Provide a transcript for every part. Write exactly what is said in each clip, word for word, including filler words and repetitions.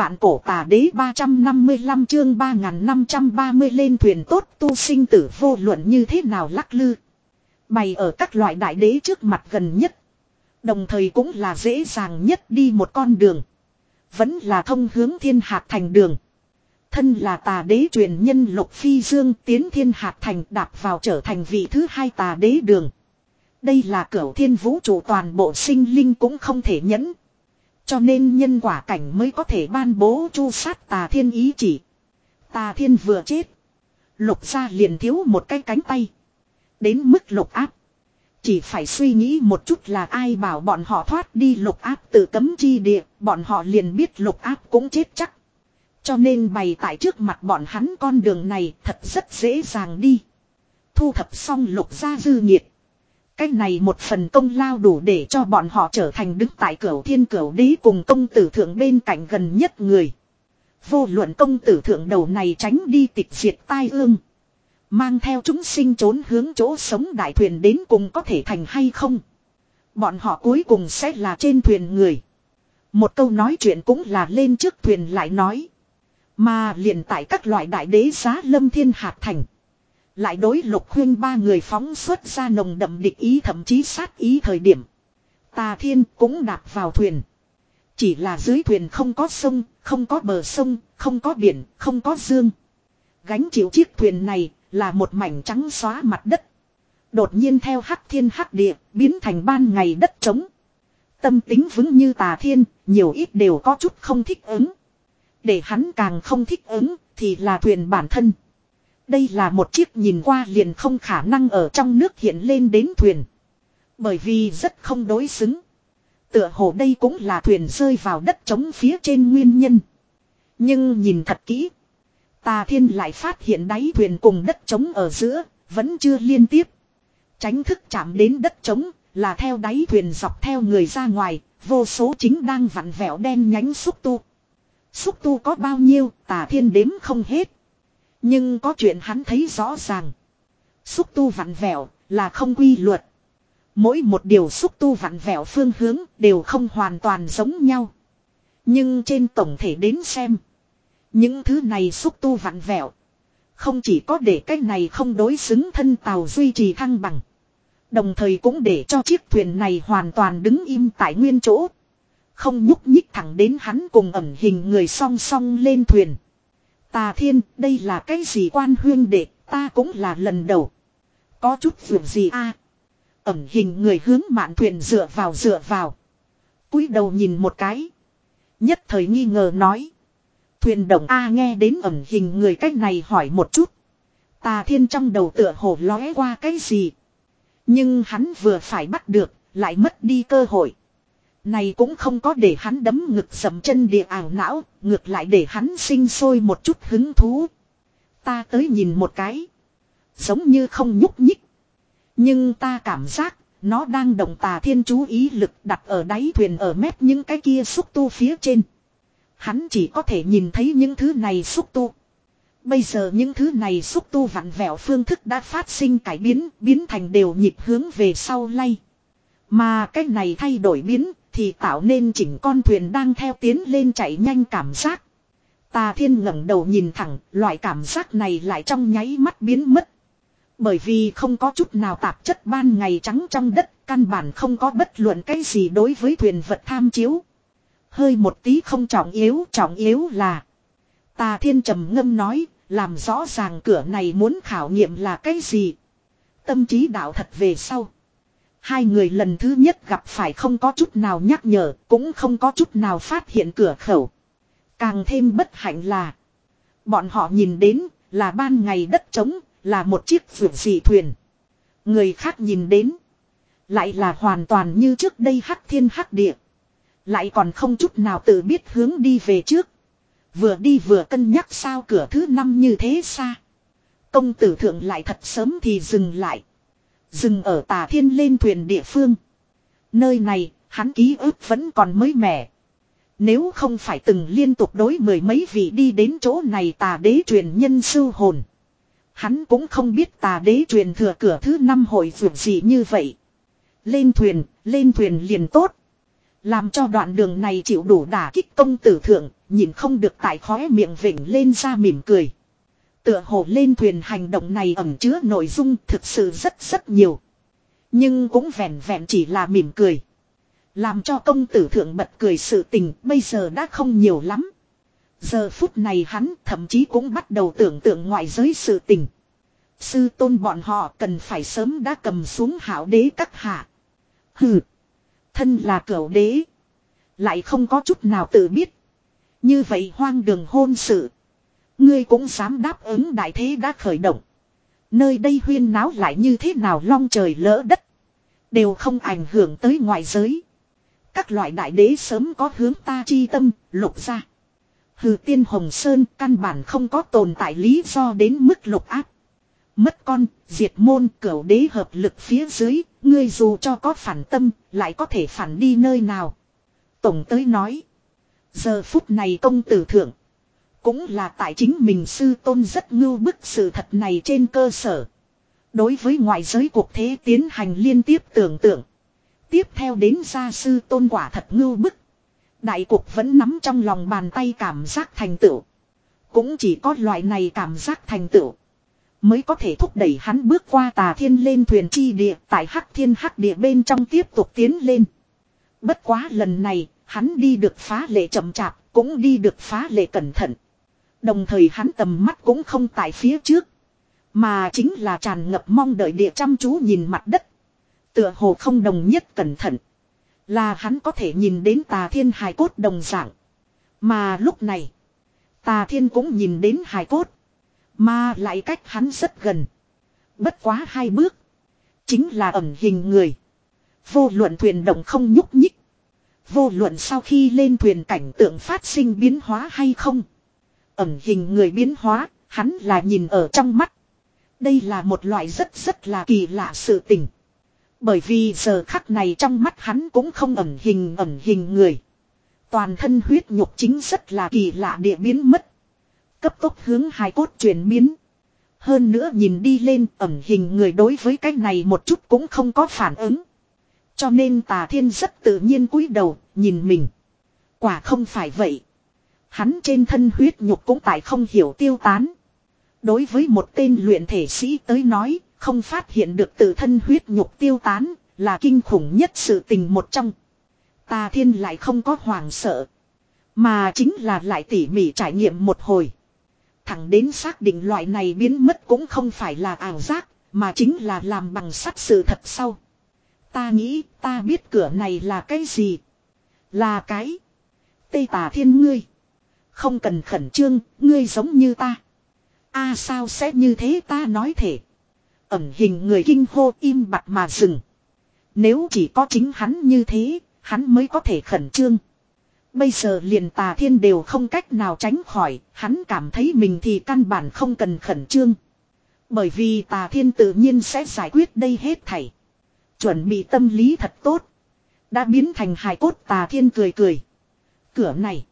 vạn cổ tà đế ba trăm năm mươi lăm chương ba nghìn năm trăm ba mươi lên thuyền tốt tu sinh tử vô luận như thế nào lắc lư. Bày ở các loại đại đế trước mặt gần nhất. Đồng thời cũng là dễ dàng nhất đi một con đường. Vẫn là thông hướng thiên hạt thành đường. Thân là tà đế truyền nhân Lục Phi Dương tiến thiên hạt thành đạp vào trở thành vị thứ hai tà đế đường. Đây là cửu thiên vũ trụ toàn bộ sinh linh cũng không thể nhẫn. Cho nên nhân quả cảnh mới có thể ban bố chu sát tà thiên ý chỉ. Tà thiên vừa chết. Lục gia liền thiếu một cái cánh tay. Đến mức lục áp. Chỉ phải suy nghĩ một chút là ai bảo bọn họ thoát đi lục áp từ cấm chi địa. Bọn họ liền biết lục áp cũng chết chắc. Cho nên bày tại trước mặt bọn hắn con đường này thật rất dễ dàng đi. Thu thập xong lục gia dư nhiệt. Cái này một phần công lao đủ để cho bọn họ trở thành đứng tại cửu thiên cửu đế cùng công tử thượng bên cạnh gần nhất người. Vô luận công tử thượng đầu này tránh đi tịch diệt tai ương. Mang theo chúng sinh trốn hướng chỗ sống đại thuyền đến cùng có thể thành hay không. Bọn họ cuối cùng sẽ là trên thuyền người. Một câu nói chuyện cũng là lên trước thuyền lại nói. Mà liền tại các loại đại đế giá lâm thiên hạt thành. Lại đối Lục Huyên ba người phóng xuất ra nồng đậm địch ý thậm chí sát ý thời điểm. Tà Thiên cũng đạp vào thuyền. Chỉ là dưới thuyền không có sông, không có bờ sông, không có biển, không có dương. Gánh chịu chiếc thuyền này là một mảnh trắng xóa mặt đất. Đột nhiên theo hắc thiên hắc địa biến thành ban ngày đất trống. Tâm tính vững như Tà Thiên, nhiều ít đều có chút không thích ứng. Để hắn càng không thích ứng thì là thuyền bản thân. Đây là một chiếc nhìn qua liền không khả năng ở trong nước hiện lên đến thuyền. Bởi vì rất không đối xứng. Tựa hồ đây cũng là thuyền rơi vào đất trống phía trên nguyên nhân. Nhưng nhìn thật kỹ. Tà Thiên lại phát hiện đáy thuyền cùng đất trống ở giữa. Vẫn chưa liên tiếp. Tránh thức chạm đến đất trống. Là theo đáy thuyền dọc theo người ra ngoài. Vô số chính đang vặn vẹo đen nhánh xúc tu. Xúc tu có bao nhiêu Tà Thiên đếm không hết. Nhưng có chuyện hắn thấy rõ ràng. Xúc tu vặn vẹo là không quy luật. Mỗi một điều xúc tu vặn vẹo phương hướng đều không hoàn toàn giống nhau. Nhưng trên tổng thể đến xem. Những thứ này xúc tu vặn vẹo. Không chỉ có để cái này không đối xứng thân tàu duy trì thăng bằng. Đồng thời cũng để cho chiếc thuyền này hoàn toàn đứng im tại nguyên chỗ. Không nhúc nhích thẳng đến hắn cùng ẩn hình người song song lên thuyền. Tà Thiên, đây là cái gì quan huyên đệ, ta cũng là lần đầu. Có chút việc gì a? À? Ẩn hình người hướng mạn thuyền dựa vào dựa vào. Cúi đầu nhìn một cái. Nhất thời nghi ngờ nói. Thuyền đồng A nghe đến ẩn hình người cách này hỏi một chút. Tà Thiên trong đầu tựa hồ lóe qua cái gì. Nhưng hắn vừa phải bắt được, lại mất đi cơ hội. Này cũng không có để hắn đấm ngực sầm chân địa ảo não, ngược lại để hắn sinh sôi một chút hứng thú. Ta tới nhìn một cái. Giống như không nhúc nhích. Nhưng ta cảm giác, nó đang động. Tà Thiên chú ý lực đặt ở đáy thuyền ở mép những cái kia xúc tu phía trên. Hắn chỉ có thể nhìn thấy những thứ này xúc tu. Bây giờ những thứ này xúc tu vặn vẹo phương thức đã phát sinh cải biến, biến thành đều nhịp hướng về sau lay. Mà cái này thay đổi biến thì tạo nên chỉnh con thuyền đang theo tiến lên chạy nhanh cảm giác. Tà Thiên ngẩng đầu nhìn thẳng, loại cảm giác này lại trong nháy mắt biến mất. Bởi vì không có chút nào tạp chất ban ngày trắng trong đất, căn bản không có bất luận cái gì đối với thuyền vật tham chiếu. Hơi một tí không trọng yếu, trọng yếu là Tà Thiên trầm ngâm nói, làm rõ ràng cửa này muốn khảo nghiệm là cái gì. Tâm trí đạo thật về sau. Hai người lần thứ nhất gặp phải không có chút nào nhắc nhở, cũng không có chút nào phát hiện cửa khẩu. Càng thêm bất hạnh là, bọn họ nhìn đến là ban ngày đất trống, là một chiếc vượt dị thuyền. Người khác nhìn đến, lại là hoàn toàn như trước đây hắc thiên hắc địa. Lại còn không chút nào tự biết hướng đi về trước. Vừa đi vừa cân nhắc sao cửa thứ năm như thế xa. Công tử thượng lại thật sớm thì dừng lại. Dừng ở Tà Thiên lên thuyền địa phương. Nơi này, hắn ký ức vẫn còn mới mẻ. Nếu không phải từng liên tục đối mười mấy vị đi đến chỗ này tà đế truyền nhân sưu hồn. Hắn cũng không biết tà đế truyền thừa cửa thứ năm hội vượt gì như vậy. Lên thuyền, lên thuyền liền tốt. Làm cho đoạn đường này chịu đủ đả kích công tử thượng, nhìn không được tại khóe miệng vểnh lên ra mỉm cười. Tựa hồ lên thuyền hành động này ẩn chứa nội dung thực sự rất rất nhiều. Nhưng cũng vẹn vẹn chỉ là mỉm cười. Làm cho công tử thượng bật cười sự tình bây giờ đã không nhiều lắm. Giờ phút này hắn thậm chí cũng bắt đầu tưởng tượng ngoại giới sự tình. Sư tôn bọn họ cần phải sớm đã cầm xuống hảo đế các hạ. Hừ. Thân là cửu đế. Lại không có chút nào tự biết. Như vậy hoang đường hôn sự. Ngươi cũng dám đáp ứng đại thế đã khởi động. Nơi đây huyên náo lại như thế nào long trời lỡ đất. Đều không ảnh hưởng tới ngoại giới. Các loại đại đế sớm có hướng ta chi tâm, lục ra. Hừ tiên Hồng Sơn căn bản không có tồn tại lý do đến mức lục áp. Mất con, diệt môn cửu đế hợp lực phía dưới, ngươi dù cho có phản tâm, lại có thể phản đi nơi nào. Tổng tới nói. Giờ phút này công tử thượng. Cũng là tại chính mình sư tôn rất ngưu bức sự thật này trên cơ sở. Đối với ngoại giới cuộc thế tiến hành liên tiếp tưởng tượng. Tiếp theo đến gia sư tôn quả thật ngưu bức. Đại cục vẫn nắm trong lòng bàn tay cảm giác thành tựu. Cũng chỉ có loại này cảm giác thành tựu. Mới có thể thúc đẩy hắn bước qua tà thiên lên thuyền chi địa tại hắc thiên hắc địa bên trong tiếp tục tiến lên. Bất quá lần này, hắn đi được phá lệ chậm chạp, cũng đi được phá lệ cẩn thận. Đồng thời hắn tầm mắt cũng không tại phía trước. Mà chính là tràn ngập mong đợi địa chăm chú nhìn mặt đất. Tựa hồ không đồng nhất cẩn thận. Là hắn có thể nhìn đến tà thiên hài cốt đồng dạng. Mà lúc này, tà thiên cũng nhìn đến hài cốt. Mà lại cách hắn rất gần. Bất quá hai bước. Chính là ẩn hình người. Vô luận thuyền động không nhúc nhích. Vô luận sau khi lên thuyền cảnh tượng phát sinh biến hóa hay không. Ẩn hình người biến hóa, hắn là nhìn ở trong mắt. Đây là một loại rất rất là kỳ lạ sự tình. Bởi vì giờ khắc này trong mắt hắn cũng không ẩn hình ẩn hình người. Toàn thân huyết nhục chính rất là kỳ lạ địa biến mất. Cấp tốc hướng hài cốt chuyển biến. Hơn nữa nhìn đi lên ẩn hình người đối với cái này một chút cũng không có phản ứng. Cho nên tà thiên rất tự nhiên cúi đầu nhìn mình. Quả không phải vậy. Hắn trên thân huyết nhục cũng tại không hiểu tiêu tán. Đối với một tên luyện thể sĩ tới nói, không phát hiện được tự thân huyết nhục tiêu tán, là kinh khủng nhất sự tình một trong. Tà thiên lại không có hoảng sợ. Mà chính là lại tỉ mỉ trải nghiệm một hồi. Thẳng đến xác định loại này biến mất cũng không phải là ảo giác, mà chính là làm bằng sắt sự thật sau. Ta nghĩ ta biết cửa này là cái gì. Là cái. Tây Tà Thiên ngươi. Không cần khẩn trương, ngươi giống như ta. A à, sao sẽ như thế ta nói thể. Ẩn hình người kinh hô im bặt mà dừng. Nếu chỉ có chính hắn như thế, hắn mới có thể khẩn trương. Bây giờ liền Tà Thiên đều không cách nào tránh khỏi, hắn cảm thấy mình thì căn bản không cần khẩn trương. Bởi vì Tà Thiên tự nhiên sẽ giải quyết đây hết thảy. Chuẩn bị tâm lý thật tốt. Đã biến thành hài cốt Tà Thiên cười cười. Cửa này.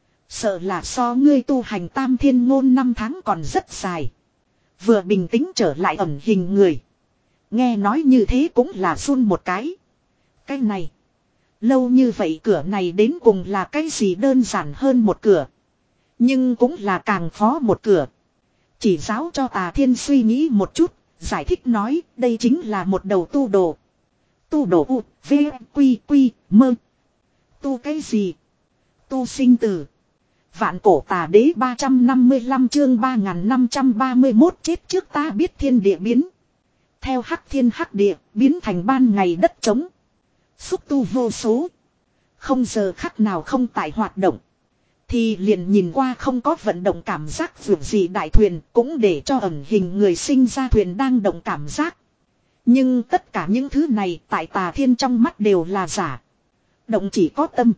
Sợ là so ngươi tu hành tam thiên ngôn năm tháng còn rất dài. Vừa bình tĩnh trở lại ẩn hình người. Nghe nói như thế cũng là run một cái. Cái này. Lâu như vậy cửa này đến cùng là cái gì đơn giản hơn một cửa. Nhưng cũng là càng khó một cửa. Chỉ giáo cho Tà Thiên suy nghĩ một chút. Giải thích nói đây chính là một đầu tu đồ. Tu đồ U, V, Quy, Quy, Mơ. Tu cái gì? Tu sinh tử. Vạn cổ tà đế ba trăm năm mươi lăm chương ba nghìn năm trăm ba mươi mốt chết trước ta biết thiên địa biến. Theo hắc thiên hắc địa biến thành ban ngày đất trống. Xúc tu vô số. Không giờ khắc nào không tại hoạt động. Thì liền nhìn qua không có vận động cảm giác vượt gì đại thuyền cũng để cho ẩn hình người sinh ra thuyền đang động cảm giác. Nhưng tất cả những thứ này tại Tà Thiên trong mắt đều là giả. Động chỉ có tâm.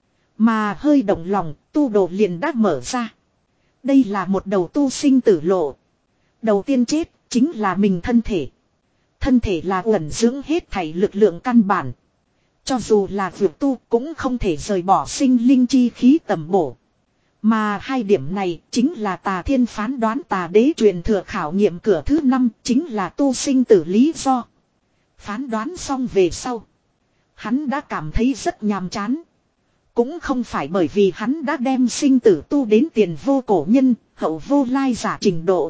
Mà hơi động lòng tu đồ liền đã mở ra. Đây là một đầu tu sinh tử lộ. Đầu tiên chết chính là mình thân thể. Thân thể là ẩn dưỡng hết thảy lực lượng căn bản. Cho dù là vượt tu cũng không thể rời bỏ sinh linh chi khí tầm bổ. Mà hai điểm này chính là Tà Thiên phán đoán Tà Đế truyền thừa khảo nghiệm cửa thứ năm chính là tu sinh tử lý do. Phán đoán xong về sau. Hắn đã cảm thấy rất nhàm chán. Cũng không phải bởi vì hắn đã đem sinh tử tu đến tiền vô cổ nhân, hậu vô lai giả trình độ.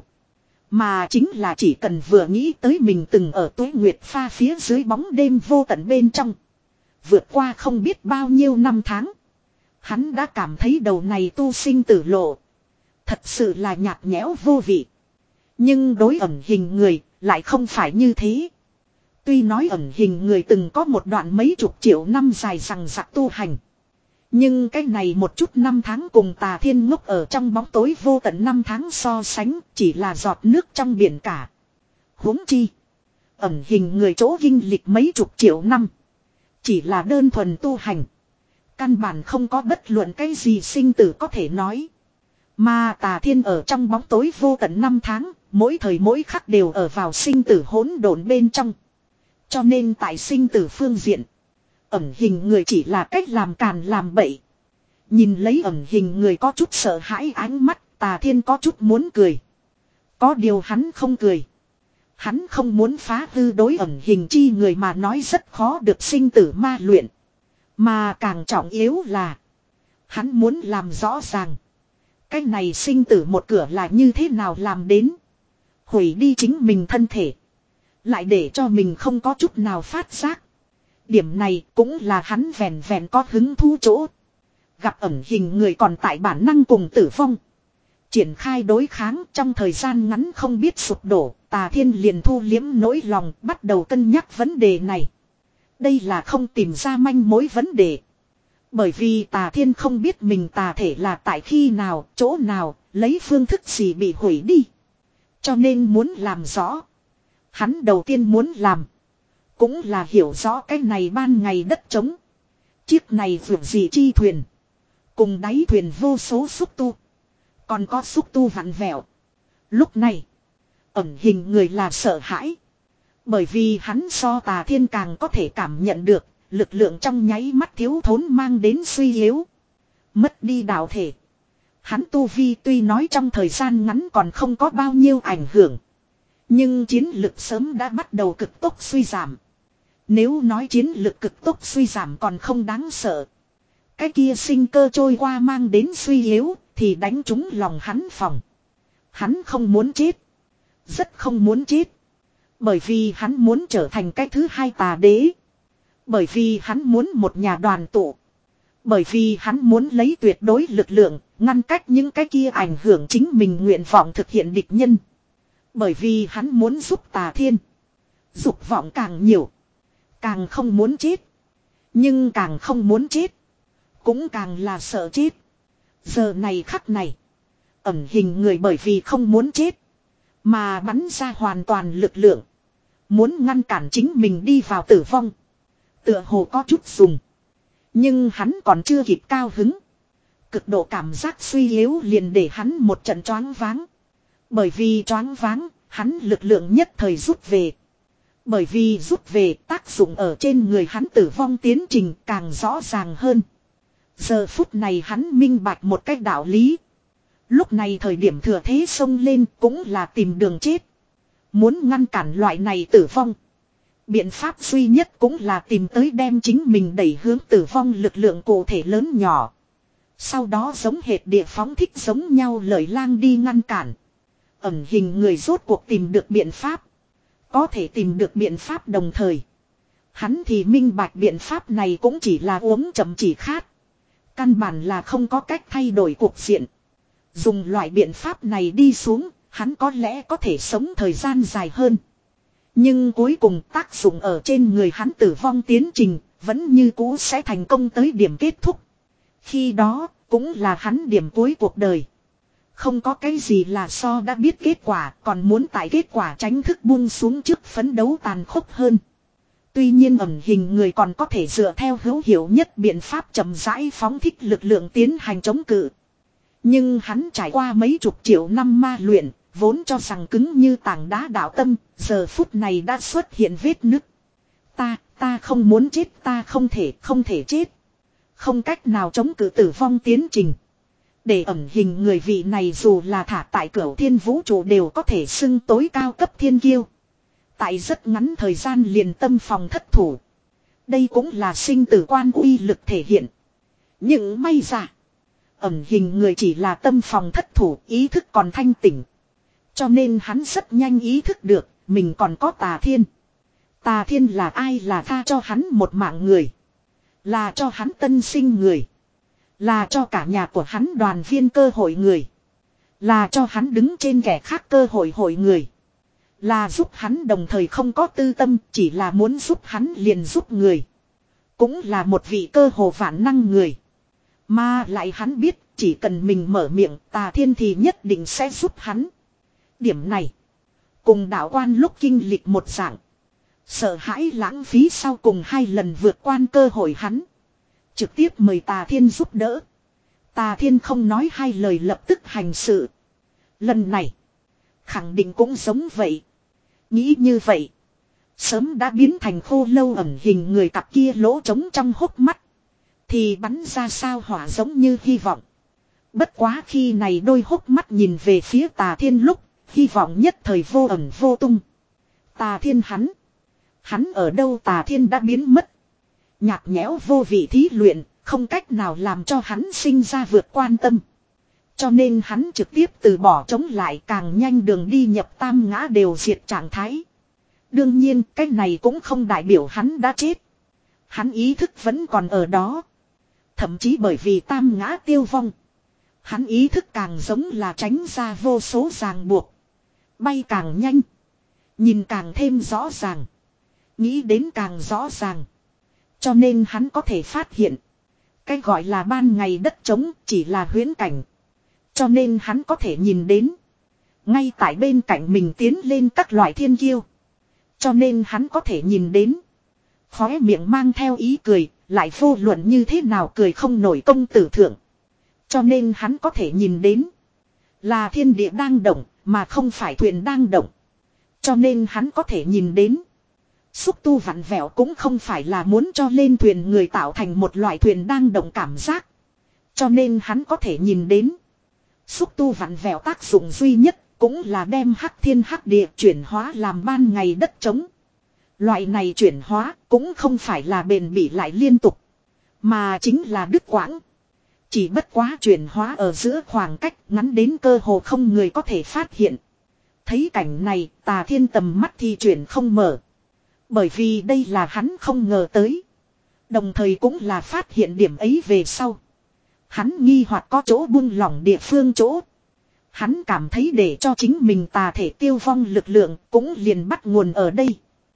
Mà chính là chỉ cần vừa nghĩ tới mình từng ở tuế nguyệt pha phía dưới bóng đêm vô tận bên trong. Vượt qua không biết bao nhiêu năm tháng. Hắn đã cảm thấy đầu này tu sinh tử lộ. Thật sự là nhạt nhẽo vô vị. Nhưng đối ẩn hình người lại không phải như thế. Tuy nói ẩn hình người từng có một đoạn mấy chục triệu năm dài rằng rạc tu hành. Nhưng cái này một chút năm tháng cùng Tà Thiên ngốc ở trong bóng tối vô tận năm tháng so sánh chỉ là giọt nước trong biển cả. Huống chi. Ẩn hình người chỗ kinh lịch mấy chục triệu năm. Chỉ là đơn thuần tu hành. Căn bản không có bất luận cái gì sinh tử có thể nói. Mà Tà Thiên ở trong bóng tối vô tận năm tháng, mỗi thời mỗi khắc đều ở vào sinh tử hỗn độn bên trong. Cho nên tại sinh tử phương diện, ẩn hình người chỉ là cách làm càn làm bậy. Nhìn lấy ẩn hình người có chút sợ hãi ánh mắt, Tà Thiên có chút muốn cười. Có điều hắn không cười. Hắn không muốn phá hư đối ẩn hình chi người mà nói rất khó được sinh tử ma luyện. Mà càng trọng yếu là, hắn muốn làm rõ ràng. Cái này sinh tử một cửa là như thế nào làm đến. Hủy đi chính mình thân thể. Lại để cho mình không có chút nào phát giác. Điểm này cũng là hắn vẹn vẹn có hứng thú chỗ. Gặp ẩn hình người còn tại bản năng cùng tử vong. Triển khai đối kháng trong thời gian ngắn không biết sụp đổ. Tà Thiên liền thu liếm nỗi lòng bắt đầu cân nhắc vấn đề này. Đây là không tìm ra manh mối vấn đề. Bởi vì Tà Thiên không biết mình tà thể là tại khi nào, chỗ nào, lấy phương thức gì bị hủy đi. Cho nên muốn làm rõ. Hắn đầu tiên muốn làm. Cũng là hiểu rõ cái này ban ngày đất trống. Chiếc này vượt gì chi thuyền. Cùng đáy thuyền vô số xúc tu. Còn có xúc tu vặn vẹo. Lúc này. Ẩn hình người là sợ hãi. Bởi vì hắn so Tà Thiên càng có thể cảm nhận được. Lực lượng trong nháy mắt thiếu thốn mang đến suy yếu. Mất đi đạo thể. Hắn tu vi tuy nói trong thời gian ngắn còn không có bao nhiêu ảnh hưởng. Nhưng chiến lực sớm đã bắt đầu cực tốc suy giảm. Nếu nói chiến lực cực tốc suy giảm còn không đáng sợ. Cái kia sinh cơ trôi qua mang đến suy yếu thì đánh trúng lòng hắn phòng. Hắn không muốn chết. Rất không muốn chết. Bởi vì hắn muốn trở thành cái thứ hai tà đế. Bởi vì hắn muốn một nhà đoàn tụ. Bởi vì hắn muốn lấy tuyệt đối lực lượng, ngăn cách những cái kia ảnh hưởng chính mình nguyện vọng thực hiện địch nhân. Bởi vì hắn muốn giúp Tà Thiên. Dục vọng càng nhiều. Càng không muốn chết. Nhưng càng không muốn chết. Cũng càng là sợ chết. Giờ này khắc này. Ẩn hình người bởi vì không muốn chết. Mà bắn ra hoàn toàn lực lượng. Muốn ngăn cản chính mình đi vào tử vong. Tựa hồ có chút dùng. Nhưng hắn còn chưa kịp cao hứng. Cực độ cảm giác suy yếu liền để hắn một trận choáng váng. Bởi vì choáng váng, hắn lực lượng nhất thời rút về. Bởi vì rút về tác dụng ở trên người hắn tử vong tiến trình càng rõ ràng hơn. Giờ phút này hắn minh bạch một cách đạo lý. Lúc này thời điểm thừa thế xông lên cũng là tìm đường chết. Muốn ngăn cản loại này tử vong. Biện pháp duy nhất cũng là tìm tới đem chính mình đẩy hướng tử vong lực lượng cụ thể lớn nhỏ. Sau đó giống hệt địa phóng thích giống nhau lời lang đi ngăn cản. Ẩn hình người rốt cuộc tìm được biện pháp. Có thể tìm được biện pháp đồng thời. Hắn thì minh bạch biện pháp này cũng chỉ là uống chậm chỉ khát. Căn bản là không có cách thay đổi cuộc diện. Dùng loại biện pháp này đi xuống, hắn có lẽ có thể sống thời gian dài hơn. Nhưng cuối cùng tác dụng ở trên người hắn tử vong tiến trình, vẫn như cũ sẽ thành công tới điểm kết thúc. Khi đó, cũng là hắn điểm cuối cuộc đời. Không có cái gì là so đã biết kết quả, còn muốn tại kết quả tránh thức buông xuống trước phấn đấu tàn khốc hơn. Tuy nhiên ẩn hình người còn có thể dựa theo hữu hiệu nhất biện pháp chậm rãi phóng thích lực lượng tiến hành chống cự. Nhưng hắn trải qua mấy chục triệu năm ma luyện, vốn cho rằng cứng như tảng đá đạo tâm, giờ phút này đã xuất hiện vết nứt. Ta, ta không muốn chết, ta không thể, không thể chết. Không cách nào chống cự tử vong tiến trình. Để ẩn hình người vị này dù là thả tại cửu thiên vũ trụ đều có thể xưng tối cao cấp thiên kiêu. Tại rất ngắn thời gian liền tâm phòng thất thủ. Đây cũng là sinh tử quan uy lực thể hiện. Nhưng may ra. Ẩn hình người chỉ là tâm phòng thất thủ, ý thức còn thanh tỉnh. Cho nên hắn rất nhanh ý thức được, mình còn có Tà Thiên. Tà Thiên là ai? Là tha cho hắn một mạng người. Là cho hắn tân sinh người. Là cho cả nhà của hắn đoàn viên cơ hội người. Là cho hắn đứng trên kẻ khác cơ hội hội người. Là giúp hắn đồng thời không có tư tâm, chỉ là muốn giúp hắn liền giúp người. Cũng là một vị cơ hồ vạn năng người. Mà lại hắn biết, chỉ cần mình mở miệng, Tà Thiên thì nhất định sẽ giúp hắn. Điểm này, cùng đạo quan lúc kinh lịch một dạng. Sợ hãi lãng phí sau cùng hai lần vượt quan cơ hội hắn. Trực tiếp mời Tà Thiên giúp đỡ. Tà Thiên không nói hai lời lập tức hành sự. Lần này, khẳng định cũng giống vậy. Nghĩ như vậy, sớm đã biến thành khô lâu ẩn hình người cặp kia lỗ trống trong hốc mắt. Thì bắn ra sao hỏa giống như hy vọng. Bất quá khi này đôi hốc mắt nhìn về phía Tà Thiên lúc, hy vọng nhất thời vô ẩn vô tung. Tà Thiên hắn. Hắn ở đâu? Tà Thiên đã biến mất. Nhạt nhẽo vô vị thí luyện, không cách nào làm cho hắn sinh ra vượt quan tâm. Cho nên hắn trực tiếp từ bỏ chống lại, càng nhanh đường đi nhập tam ngã đều diệt trạng thái. Đương nhiên cái này cũng không đại biểu hắn đã chết. Hắn ý thức vẫn còn ở đó. Thậm chí bởi vì tam ngã tiêu vong, hắn ý thức càng giống là tránh ra vô số ràng buộc. Bay càng nhanh, nhìn càng thêm rõ ràng, nghĩ đến càng rõ ràng. Cho nên hắn có thể phát hiện, cái gọi là ban ngày đất trống chỉ là huyễn cảnh. Cho nên hắn có thể nhìn đến, ngay tại bên cạnh mình tiến lên các loại thiên kiêu. Cho nên hắn có thể nhìn đến, khóe miệng mang theo ý cười, lại vô luận như thế nào cười không nổi công tử thượng. Cho nên hắn có thể nhìn đến, là thiên địa đang động, mà không phải thuyền đang động. Cho nên hắn có thể nhìn đến, xúc tu vặn vẹo cũng không phải là muốn cho lên thuyền người tạo thành một loại thuyền đang động cảm giác. Cho nên hắn có thể nhìn đến, xúc tu vặn vẹo tác dụng duy nhất cũng là đem hắc thiên hắc địa chuyển hóa làm ban ngày đất trống. Loại này chuyển hóa cũng không phải là bền bỉ lại liên tục, mà chính là đứt quãng. Chỉ bất quá chuyển hóa ở giữa khoảng cách ngắn đến cơ hồ không người có thể phát hiện. Thấy cảnh này, Tà Thiên tầm mắt thì chuyển không mở. Bởi vì đây là hắn không ngờ tới. Đồng thời cũng là phát hiện điểm ấy về sau. Hắn nghi hoặc có chỗ buông lỏng địa phương chỗ. Hắn cảm thấy để cho chính mình tà thể tiêu vong lực lượng cũng liền bắt nguồn ở đây.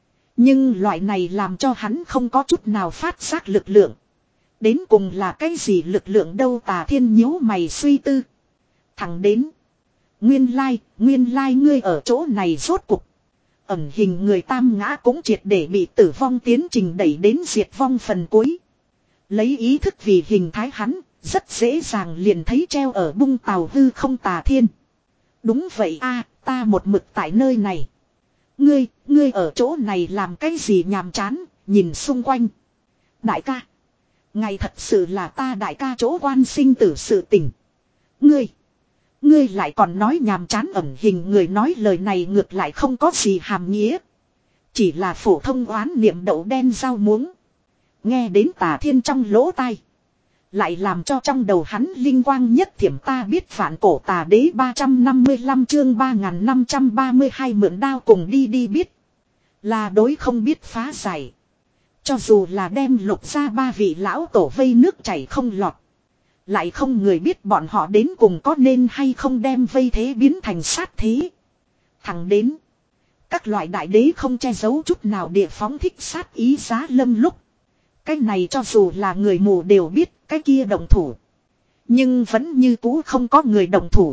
Nhưng loại này làm cho hắn không có chút nào phát giác lực lượng. Đến cùng là cái gì lực lượng đâu? Tà Thiên nhíu mày suy tư. Thẳng đến. Nguyên lai, nguyên lai ngươi ở chỗ này rốt cục. Ẩn hình người tam ngã cũng triệt để bị tử vong tiến trình đẩy đến diệt vong phần cuối. Lấy ý thức vì hình thái hắn, rất dễ dàng liền thấy treo ở bung tàu hư không Tà Thiên. Đúng vậy a, ta một mực tại nơi này. Ngươi, ngươi ở chỗ này làm cái gì nhàm chán, nhìn xung quanh. Đại ca. Ngày thật sự là ta đại ca chỗ quan sinh tử sự tình. Ngươi. Ngươi lại còn nói nhàm chán. Ẩn hình người nói lời này ngược lại không có gì hàm nghĩa. Chỉ là phổ thông oán niệm đậu đen rau muống. Nghe đến Tà Thiên trong lỗ tai. Lại làm cho trong đầu hắn linh quang nhất thiểm. Ta biết vạn cổ tà đế ba trăm năm mươi lăm chương ba nghìn năm trăm ba mươi hai mượn đao cùng đi đi biết. Là đối không biết phá giải. Cho dù là đem lục ra ba vị lão tổ vây nước chảy không lọt. Lại không người biết bọn họ đến cùng có nên hay không đem vây thế biến thành sát thế. Thẳng đến. Các loại đại đế không che giấu chút nào địa phóng thích sát ý giá lâm lúc. Cái này cho dù là người mù đều biết cái kia đồng thủ. Nhưng vẫn như cũ không có người đồng thủ.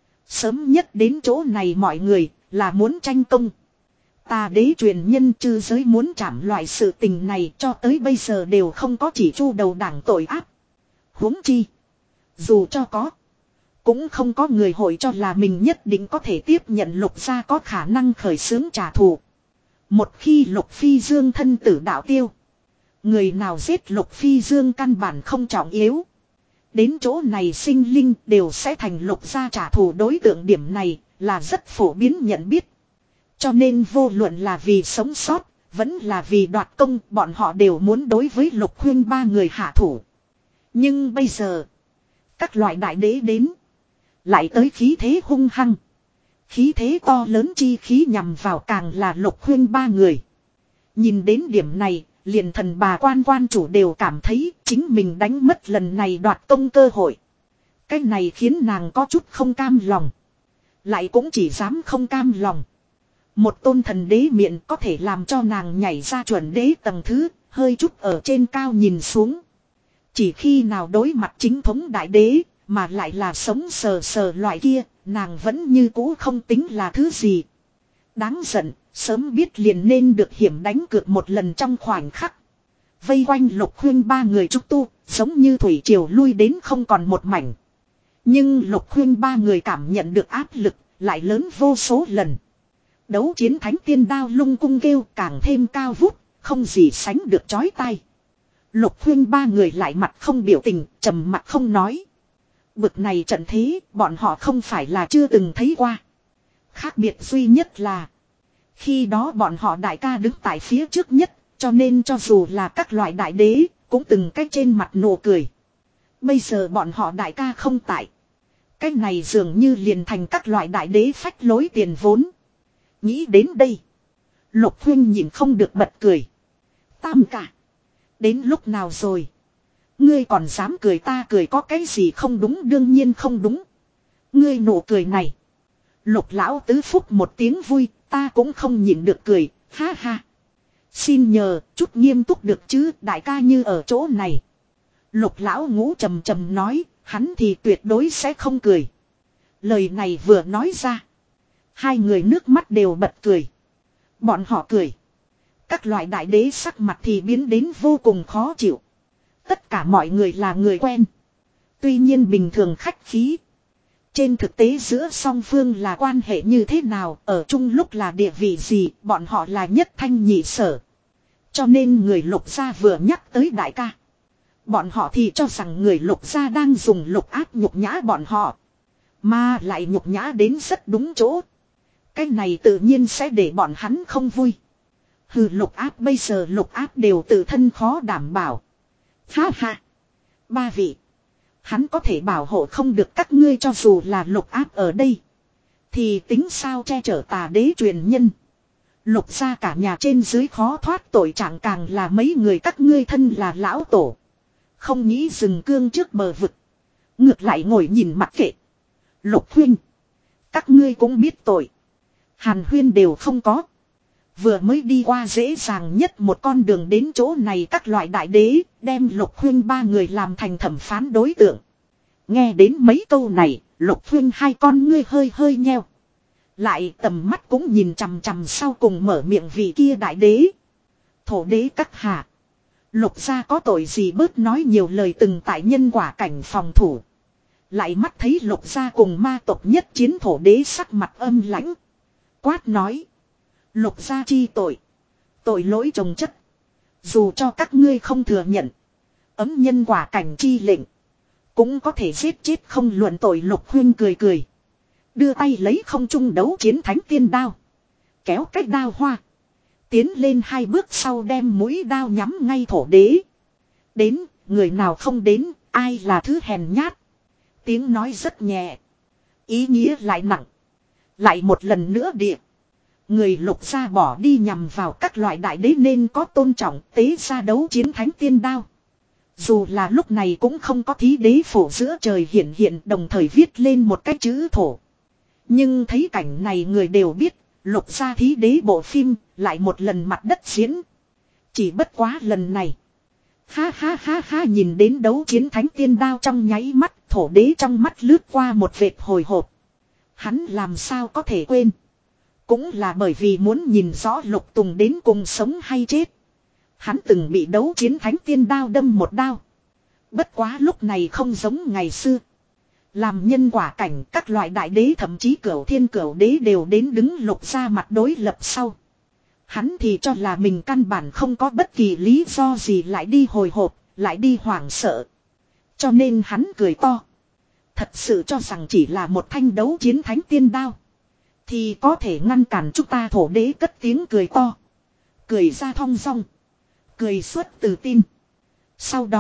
Sớm nhất đến chỗ này mọi người là muốn tranh công. Tà đế truyền nhân chư giới muốn chảm loại sự tình này cho tới bây giờ đều không có chỉ chu đầu đảng tội ác. Huống chi. Dù cho có. Cũng không có người hội cho là mình nhất định có thể tiếp nhận lục gia có khả năng khởi xướng trả thù. Một khi lục phi dương thân tử đạo tiêu. Người nào giết lục phi dương căn bản không trọng yếu. Đến chỗ này sinh linh đều sẽ thành lục gia trả thù đối tượng điểm này là rất phổ biến nhận biết. Cho nên vô luận là vì sống sót, vẫn là vì đoạt công, bọn họ đều muốn đối với Lục Huyên ba người hạ thủ. Nhưng bây giờ, các loại đại đế đến, lại tới khí thế hung hăng. Khí thế to lớn chi khí nhằm vào càng là Lục Huyên ba người. Nhìn đến điểm này, liền thần bà quan quan chủ đều cảm thấy chính mình đánh mất lần này đoạt công cơ hội. Cái này khiến nàng có chút không cam lòng. Lại cũng chỉ dám không cam lòng. Một tôn thần đế miệng có thể làm cho nàng nhảy ra chuẩn đế tầng thứ, hơi chút ở trên cao nhìn xuống. Chỉ khi nào đối mặt chính thống đại đế, mà lại là sống sờ sờ loại kia, nàng vẫn như cũ không tính là thứ gì. Đáng giận, sớm biết liền nên được hiểm đánh cược một lần trong khoảnh khắc. Vây quanh Lục Huyên ba người trúc tu, giống như thủy triều lui đến không còn một mảnh. Nhưng Lục Huyên ba người cảm nhận được áp lực, lại lớn vô số lần. Đấu chiến thánh tiên đao lung cung kêu càng thêm cao vút, không gì sánh được chói tai. Lục Huyên ba người lại mặt không biểu tình, trầm mặt không nói. Bực này trận thế, bọn họ không phải là chưa từng thấy qua. Khác biệt duy nhất là, khi đó bọn họ đại ca đứng tại phía trước nhất, cho nên cho dù là các loại đại đế, cũng từng cách trên mặt nụ cười. Bây giờ bọn họ đại ca không tại. Cái này dường như liền thành các loại đại đế phách lối tiền vốn. Nghĩ đến đây, Lục Huyên nhìn không được bật cười. Tam cả, đến lúc nào rồi? Ngươi còn dám cười, ta cười có cái gì không đúng? Đương nhiên không đúng. Ngươi nụ cười này. Lục lão tứ phúc một tiếng vui, ta cũng không nhịn được cười, ha ha. Xin nhờ, chút nghiêm túc được chứ, đại ca như ở chỗ này. Lục lão ngũ trầm trầm nói, hắn thì tuyệt đối sẽ không cười. Lời này vừa nói ra, hai người nước mắt đều bật cười. Bọn họ cười. Các loại đại đế sắc mặt thì biến đến vô cùng khó chịu. Tất cả mọi người là người quen. Tuy nhiên bình thường khách khí. Trên thực tế giữa song phương là quan hệ như thế nào, ở chung lúc là địa vị gì, bọn họ là nhất thanh nhị sở. Cho nên người Lục gia vừa nhắc tới đại ca, bọn họ thì cho rằng người Lục gia đang dùng lục áp nhục nhã bọn họ. Mà lại nhục nhã đến rất đúng chỗ. Cái này tự nhiên sẽ để bọn hắn không vui. Hừ, Lục áp bây giờ Lục áp đều tự thân khó đảm bảo. Ha ha. Ba vị, hắn có thể bảo hộ không được các ngươi, cho dù là Lục áp ở đây, thì tính sao che chở tà đế truyền nhân. Lục gia cả nhà trên dưới khó thoát tội trạng, càng là mấy người các ngươi thân là lão tổ, không nghĩ dừng cương trước bờ vực, ngược lại ngồi nhìn mặc kệ. Lục Huynh, các ngươi cũng biết tội. Hàn Huyên đều không có. Vừa mới đi qua dễ dàng nhất một con đường đến chỗ này, các loại đại đế đem Lục Huyên ba người làm thành thẩm phán đối tượng. Nghe đến mấy câu này, Lục Huyên hai con ngươi hơi hơi nheo. Lại tầm mắt cũng nhìn chằm chằm sau cùng mở miệng vị kia đại đế. Thổ đế các hạ, Lục gia có tội gì bớt nói nhiều lời, từng tại nhân quả cảnh phòng thủ. Lại mắt thấy Lục gia cùng ma tộc nhất chiến, thổ đế sắc mặt âm lãnh. Quát nói, Lục gia chi tội, tội lỗi chồng chất. Dù cho các ngươi không thừa nhận ấm nhân quả cảnh chi lệnh, cũng có thể giết chết không luận tội. Lục Huyên cười cười, đưa tay lấy không trung đấu chiến thánh tiên đao, kéo cách đao hoa, tiến lên hai bước sau đem mũi đao nhắm ngay thổ đế. Đến, người nào không đến, ai là thứ hèn nhát. Tiếng nói rất nhẹ, ý nghĩa lại nặng. Lại một lần nữa địa, người Lục gia bỏ đi nhằm vào các loại đại đế nên có tôn trọng, tế ra đấu chiến thánh tiên đao. Dù là lúc này cũng không có thí đế phổ giữa trời hiện hiện, đồng thời viết lên một cái chữ thổ. Nhưng thấy cảnh này người đều biết, Lục gia thí đế bộ phim lại một lần mặt đất diễn. Chỉ bất quá lần này, ha ha ha ha, nhìn đến đấu chiến thánh tiên đao trong nháy mắt, thổ đế trong mắt lướt qua một vệt hồi hộp. Hắn làm sao có thể quên. Cũng là bởi vì muốn nhìn rõ Lục Tùng đến cùng sống hay chết, hắn từng bị đấu chiến thánh tiên đao đâm một đao. Bất quá lúc này không giống ngày xưa. Làm nhân quả cảnh, các loại đại đế thậm chí cửu thiên cửu đế đều đến đứng Lục gia mặt đối lập sau. Hắn thì cho là mình căn bản không có bất kỳ lý do gì lại đi hồi hộp, lại đi hoảng sợ. Cho nên hắn cười to. Thật sự cho rằng chỉ là một thanh đấu chiến thánh tiên đao thì có thể ngăn cản chúng ta. Thổ đế cất tiếng cười to, cười ra thong dong, cười suốt tự tin. Sau đó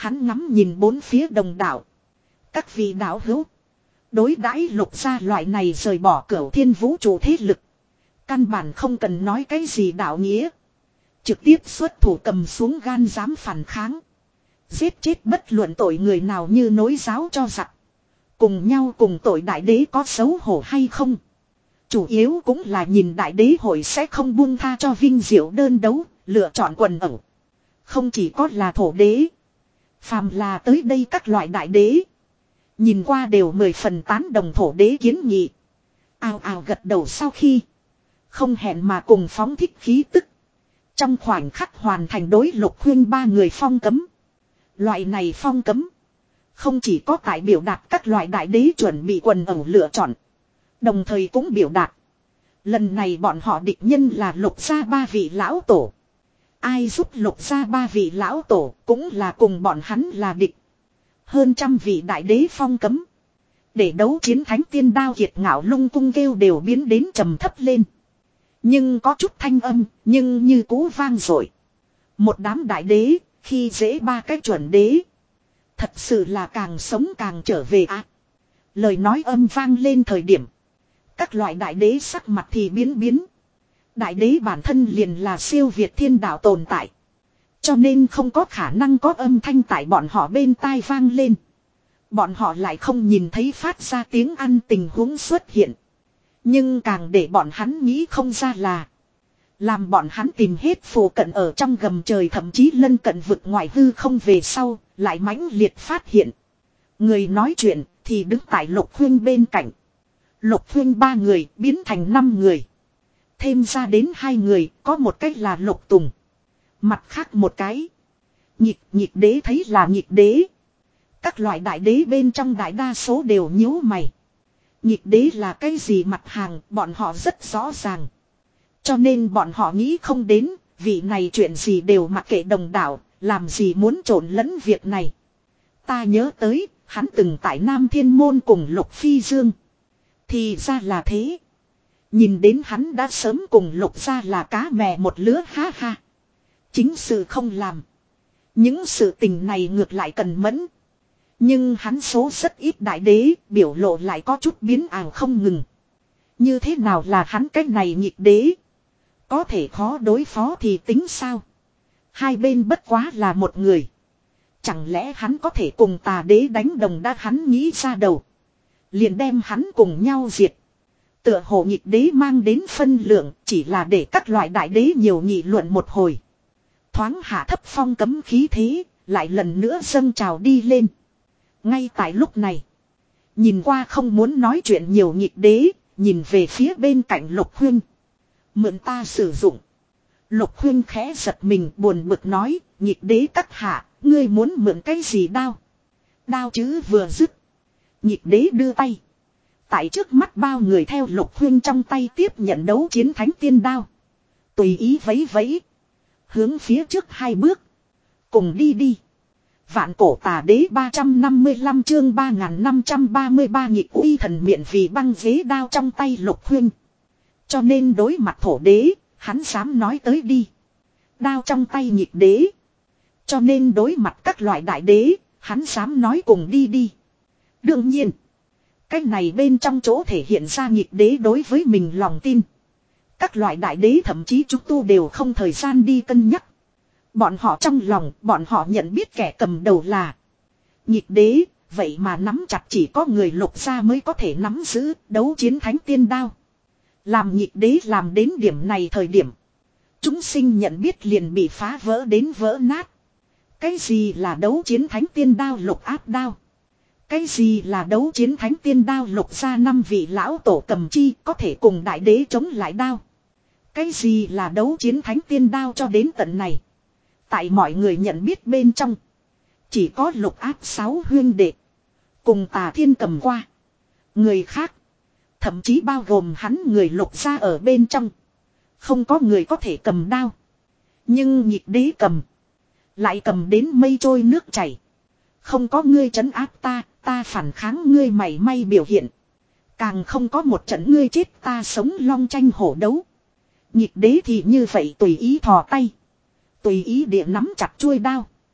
Hắn ngắm nhìn bốn phía đồng đạo. Các vị đạo hữu. Đối đãi Lục gia loại này rời bỏ cửu thiên vũ trụ thế lực. Căn bản không cần nói cái gì đạo nghĩa. Trực tiếp xuất thủ cầm xuống gan dám phản kháng. Giết chết bất luận tội người nào như nối giáo cho giặc. Cùng nhau cùng tội đại đế có xấu hổ hay không. Chủ yếu cũng là nhìn đại đế hội sẽ không buông tha cho vinh diệu đơn đấu, lựa chọn quần ẩu. Không chỉ có là thổ đế. Phàm là tới đây các loại đại đế. Nhìn qua đều mười phần tán đồng thổ đế kiến nghị. Ào ào gật đầu sau khi. Không hẹn mà cùng phóng thích khí tức. Trong khoảnh khắc hoàn thành đối Lục Huyên ba người phong cấm. Loại này phong cấm. Không chỉ có tại biểu đạt các loại đại đế chuẩn bị quần ẩu lựa chọn. Đồng thời cũng biểu đạt. Lần này bọn họ địch nhân là Lục gia ba vị lão tổ. Ai giúp Lục gia ba vị lão tổ cũng là cùng bọn hắn là địch. Hơn trăm vị đại đế phong cấm. Để đấu chiến thánh tiên đao kiệt ngạo lung tung kêu đều biến đến trầm thấp lên. Nhưng có chút thanh âm, nhưng như cú vang rồi. Một đám đại đế, khi dễ ba cái chuẩn đế. Thật sự là càng sống càng trở về ạ. À, lời nói âm vang lên thời điểm. Các loại đại đế sắc mặt thì biến biến. Đại đế bản thân liền là siêu việt thiên đạo tồn tại. Cho nên không có khả năng có âm thanh tại bọn họ bên tai vang lên. Bọn họ lại không nhìn thấy phát ra tiếng ăn tình huống xuất hiện. Nhưng càng để bọn hắn nghĩ không ra là. Làm bọn hắn tìm hết phù cận ở trong gầm trời thậm chí lân cận vực ngoại hư không về sau. Lại mãnh liệt phát hiện. Người nói chuyện thì đứng tại Lục Huyên bên cạnh. Lục Huyên ba người biến thành năm người. Thêm ra đến hai người có một cách là Lục Tùng. Mặt khác một cái. Nhịp nhịp đế thấy là nhịp đế. Các loại đại đế bên trong đại đa số đều nhíu mày. Nhịp đế là cái gì mặt hàng bọn họ rất rõ ràng. Cho nên bọn họ nghĩ không đến. Vị này chuyện gì đều mặc kệ đồng đảo. Làm gì muốn trộn lẫn việc này. Ta nhớ tới. Hắn từng tại Nam Thiên Môn cùng Lục Phi Dương. Thì ra là thế. Nhìn đến hắn đã sớm cùng Lục gia là cá mè một lứa ha ha. Chính sự không làm. Những sự tình này ngược lại cần mẫn. Nhưng hắn số rất ít đại đế, biểu lộ lại có chút biến ảo không ngừng. Như thế nào là hắn cách này nhịp đế? Có thể khó đối phó thì tính sao? Hai bên bất quá là một người. Chẳng lẽ hắn có thể cùng tà đế đánh đồng đã hắn nghĩ ra đầu. Liền đem hắn cùng nhau diệt. Tựa hồ nhịp đế mang đến phân lượng chỉ là để các loại đại đế nhiều nghị luận một hồi. Thoáng hạ thấp phong cấm khí thế, lại lần nữa dâng trào đi lên. Ngay tại lúc này, nhìn qua không muốn nói chuyện nhiều nhịp đế, nhìn về phía bên cạnh Lục Huyên. Mượn ta sử dụng. Lục Huyên khẽ giật mình buồn bực nói, nhịp đế các hạ, ngươi muốn mượn cái gì đao? Đao chứ vừa dứt. Nhịp đế đưa tay. Tại trước mắt bao người theo Lục Huyên trong tay tiếp nhận đấu chiến thánh tiên đao. Tùy ý vấy vấy. Hướng phía trước hai bước. Cùng đi đi. Vạn cổ tà đế ba trăm năm mươi lăm chương ba nghìn năm trăm ba mươi ba nhịp uy thần miệng vì băng ghế đao trong tay Lục Huyên. Cho nên đối mặt thổ đế, hắn dám nói tới đi. Đao trong tay nhịp đế. Cho nên đối mặt các loại đại đế, hắn dám nói cùng đi đi. Đương nhiên, cái này bên trong chỗ thể hiện ra nhịp đế đối với mình lòng tin. Các loại đại đế thậm chí chúng tu đều không thời gian đi cân nhắc. Bọn họ trong lòng, bọn họ nhận biết kẻ cầm đầu là nhịp đế, vậy mà nắm chặt chỉ có người Lục gia mới có thể nắm giữ đấu chiến thánh tiên đao. Làm nhịp đế làm đến điểm này thời điểm. Chúng sinh nhận biết liền bị phá vỡ đến vỡ nát. Cái gì là đấu chiến thánh tiên đao Lục áp đao? Cái gì là đấu chiến thánh tiên đao Lục gia năm vị lão tổ cầm chi có thể cùng đại đế chống lại đao? Cái gì là đấu chiến thánh tiên đao cho đến tận này? Tại mọi người nhận biết bên trong. Chỉ có Lục áp sáu huyên đệ. Cùng Tà Thiên cầm qua. Người khác. Thậm chí bao gồm hắn người Lục gia ở bên trong. Không có người có thể cầm đao. Nhưng nhịp đế cầm. Lại cầm đến mây trôi nước chảy. Không có ngươi trấn áp ta, ta phản kháng ngươi mảy may biểu hiện. Càng không có một trận ngươi chết ta sống long tranh hổ đấu. Nhịp đế thì như vậy tùy ý thò tay. Tùy ý địa nắm chặt chuôi đao.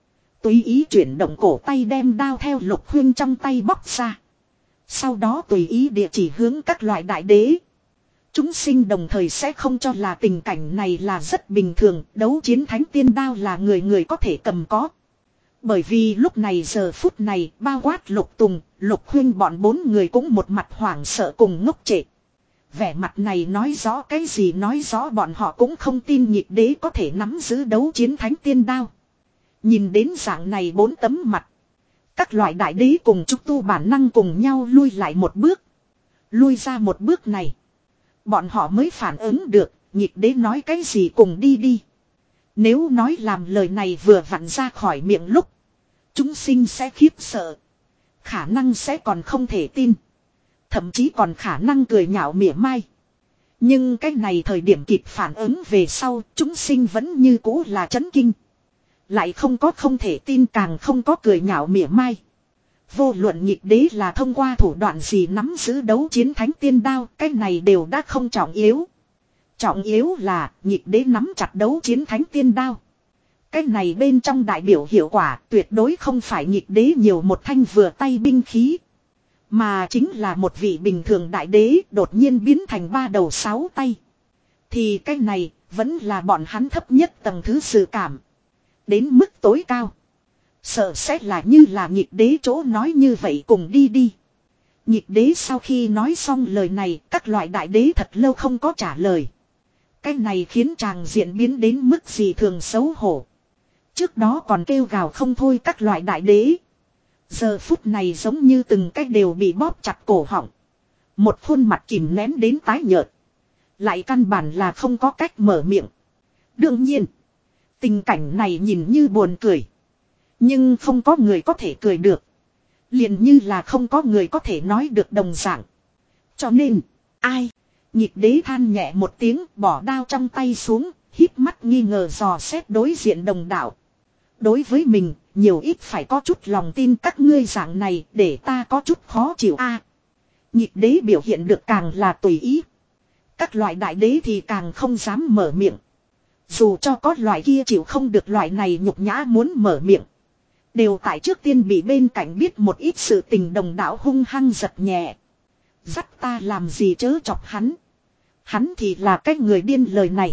Tùy ý chuyển động cổ tay đem đao theo Lục Huyên trong tay bóc ra. Sau đó tùy ý địa chỉ hướng các loại đại đế. Chúng sinh đồng thời sẽ không cho là tình cảnh này là rất bình thường, đấu chiến thánh tiên đao là người người có thể cầm có. Bởi vì lúc này giờ phút này bao quát Lục Tùng, Lục Huyên bọn bốn người cũng một mặt hoảng sợ cùng ngốc trệ. Vẻ mặt này nói rõ cái gì, nói rõ bọn họ cũng không tin nhịp đế có thể nắm giữ đấu chiến thánh tiên đao. Nhìn đến dạng này bốn tấm mặt. Các loại đại đế cùng trúc tu bản năng cùng nhau lui lại một bước. Lui ra một bước này. Bọn họ mới phản ứng được, nhịp đế nói cái gì cùng đi đi. Nếu nói làm lời này vừa vặn ra khỏi miệng lúc. Chúng sinh sẽ khiếp sợ. Khả năng sẽ còn không thể tin. Thậm chí còn khả năng cười nhạo mỉa mai. Nhưng cái này thời điểm kịp phản ứng về sau, chúng sinh vẫn như cũ là chấn kinh. Lại không có không thể tin, càng không có cười nhạo mỉa mai. Vô luận nhịp đế là thông qua thủ đoạn gì nắm giữ đấu chiến thánh tiên đao, cái này đều đã không trọng yếu. Trọng yếu là nhịp đế nắm chặt đấu chiến thánh tiên đao. Cái này bên trong đại biểu hiệu quả tuyệt đối không phải nhịp đế nhiều một thanh vừa tay binh khí. Mà chính là một vị bình thường đại đế đột nhiên biến thành ba đầu sáu tay. Thì cái này vẫn là bọn hắn thấp nhất tầng thứ sự cảm. Đến mức tối cao. Sợ sẽ là như là nhịp đế chỗ nói như vậy cùng đi đi. Nhịp đế sau khi nói xong lời này, các loại đại đế thật lâu không có trả lời. Cái này khiến chàng diện biến đến mức gì thường xấu hổ. Trước đó còn kêu gào không thôi các loại đại đế. Giờ phút này giống như từng cái đều bị bóp chặt cổ họng. Một khuôn mặt kìm nén đến tái nhợt. Lại căn bản là không có cách mở miệng. Đương nhiên, tình cảnh này nhìn như buồn cười. Nhưng không có người có thể cười được. Liền như là không có người có thể nói được đồng dạng. Cho nên, ai? Nhịp đế than nhẹ một tiếng, bỏ đao trong tay xuống, híp mắt nghi ngờ dò xét đối diện đồng đạo. Đối với mình, nhiều ít phải có chút lòng tin các ngươi dạng này để ta có chút khó chịu a. À, nhịp đế biểu hiện được càng là tùy ý. Các loại đại đế thì càng không dám mở miệng. Dù cho có loại kia chịu không được loại này nhục nhã muốn mở miệng. Đều tại trước tiên bị bên cạnh biết một ít sự tình đồng đạo hung hăng giật nhẹ. Dắt ta làm gì chớ chọc hắn. Hắn thì là cái người điên lời này.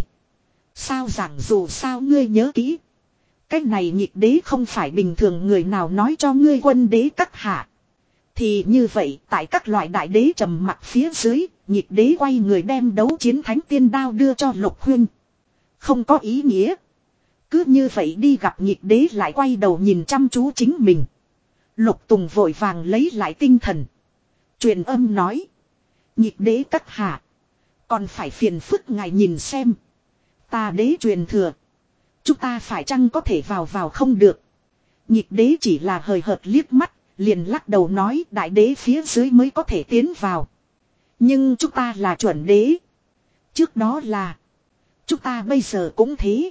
Sao giảng dù sao ngươi nhớ kỹ. Cái này nhịp đế không phải bình thường người nào nói cho ngươi quân đế các hạ. Thì như vậy tại các loại đại đế trầm mặt phía dưới, nhịp đế quay người đem đấu chiến thánh tiên đao đưa cho Lục Huyên. Không có ý nghĩa. Cứ như vậy đi gặp nhịp đế lại quay đầu nhìn chăm chú chính mình. Lục Tùng vội vàng lấy lại tinh thần. Truyền âm nói. Nhịp đế các hạ. Còn phải phiền phức ngài nhìn xem. Ta đế truyền thừa. Chúng ta phải chăng có thể vào vào không được. Nhịp đế chỉ là hời hợt liếc mắt. Liền lắc đầu nói đại đế phía dưới mới có thể tiến vào. Nhưng chúng ta là chuẩn đế. Trước đó là. Chúng ta bây giờ cũng thế.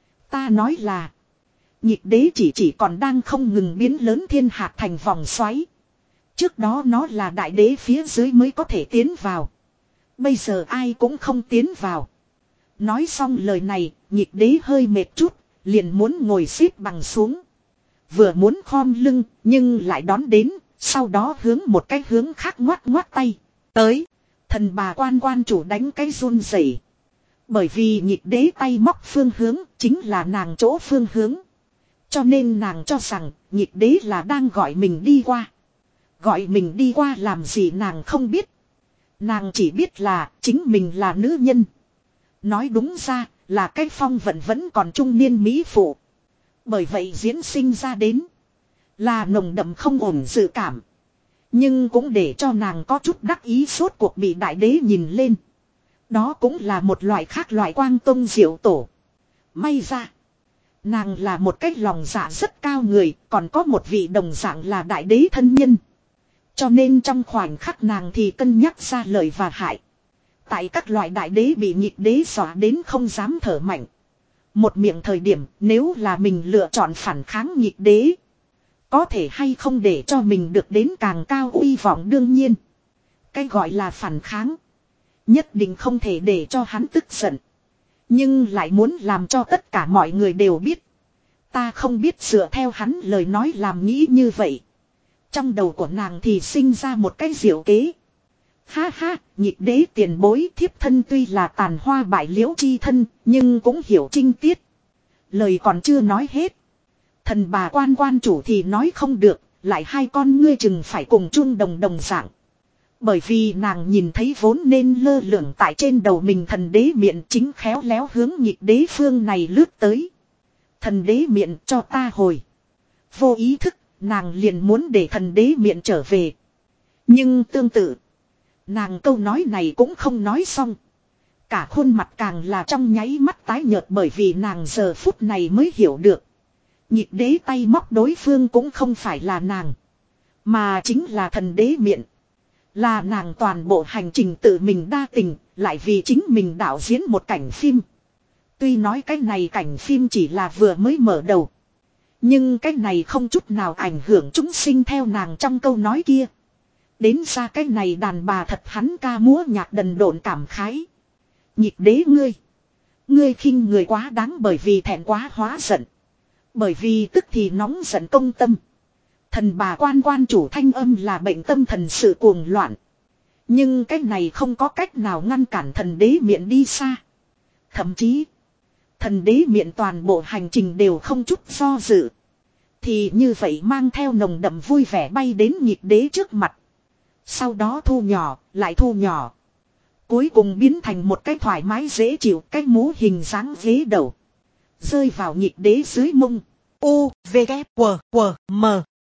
Ta nói là. Nhịp đế chỉ chỉ còn đang không ngừng biến lớn thiên hạt thành vòng xoáy. Trước đó nó là đại đế phía dưới mới có thể tiến vào. Bây giờ ai cũng không tiến vào. Nói xong lời này, nhịp đế hơi mệt chút, liền muốn ngồi xếp bằng xuống. Vừa muốn khom lưng, nhưng lại đón đến, sau đó hướng một cái hướng khác ngoắt ngoắt tay. Tới, thần bà quan quan chủ đánh cái run rẩy. Bởi vì nhịp đế tay móc phương hướng, chính là nàng chỗ phương hướng. Cho nên nàng cho rằng, nhịp đế là đang gọi mình đi qua. Gọi mình đi qua làm gì nàng không biết. Nàng chỉ biết là, chính mình là nữ nhân. Nói đúng ra, là cái phong vận vẫn còn trung niên mỹ phụ. Bởi vậy diễn sinh ra đến. Là nồng đậm không ổn dự cảm. Nhưng cũng để cho nàng có chút đắc ý suốt cuộc bị đại đế nhìn lên. Đó cũng là một loại khác loại quang tông diệu tổ. May ra. Nàng là một cách lòng dạ rất cao người. Còn có một vị đồng dạng là đại đế thân nhân. Cho nên trong khoảnh khắc nàng thì cân nhắc ra lời và hại. Tại các loại đại đế bị nhịp đế xóa đến không dám thở mạnh. Một miệng thời điểm nếu là mình lựa chọn phản kháng nhịp đế. Có thể hay không để cho mình được đến càng cao uy vọng đương nhiên. Cái gọi là phản kháng. Nhất định không thể để cho hắn tức giận. Nhưng lại muốn làm cho tất cả mọi người đều biết. Ta không biết dựa theo hắn lời nói làm nghĩ như vậy. Trong đầu của nàng thì sinh ra một cái diệu kế. Ha ha, nhịp đế tiền bối thiếp thân tuy là tàn hoa bại liễu chi thân, nhưng cũng hiểu trinh tiết. Lời còn chưa nói hết. Thần bà quan quan chủ thì nói không được, lại hai con ngươi chừng phải cùng chung đồng đồng dạng. Bởi vì nàng nhìn thấy vốn nên lơ lửng tại trên đầu mình thần đế miệng chính khéo léo hướng nhịp đế phương này lướt tới. Thần đế miệng cho ta hồi. Vô ý thức, nàng liền muốn để thần đế miệng trở về. Nhưng tương tự, nàng câu nói này cũng không nói xong. Cả khuôn mặt càng là trong nháy mắt tái nhợt bởi vì nàng giờ phút này mới hiểu được. Nhịp đế tay móc đối phương cũng không phải là nàng, mà chính là thần đế miệng. Là nàng toàn bộ hành trình tự mình đa tình, lại vì chính mình đạo diễn một cảnh phim. Tuy nói cái này cảnh phim chỉ là vừa mới mở đầu, nhưng cái này không chút nào ảnh hưởng chúng sinh theo nàng trong câu nói kia. Đến ra cái này đàn bà thật hắn ca múa nhạc đần độn cảm khái. Nhịp đế ngươi. Ngươi khinh người quá đáng bởi vì thẹn quá hóa giận. Bởi vì tức thì nóng giận công tâm. Thần bà quan quan chủ thanh âm là bệnh tâm thần sự cuồng loạn. Nhưng cái này không có cách nào ngăn cản thần đế miệng đi xa. Thậm chí, thần đế miệng toàn bộ hành trình đều không chút do dự. Thì như vậy mang theo nồng đậm vui vẻ bay đến nhịp đế trước mặt. Sau đó thu nhỏ, lại thu nhỏ. Cuối cùng biến thành một cái thoải mái dễ chịu, cái mũ hình dáng ghế đầu. Rơi vào nhịp đế dưới mông. U, V, K, W, W, M.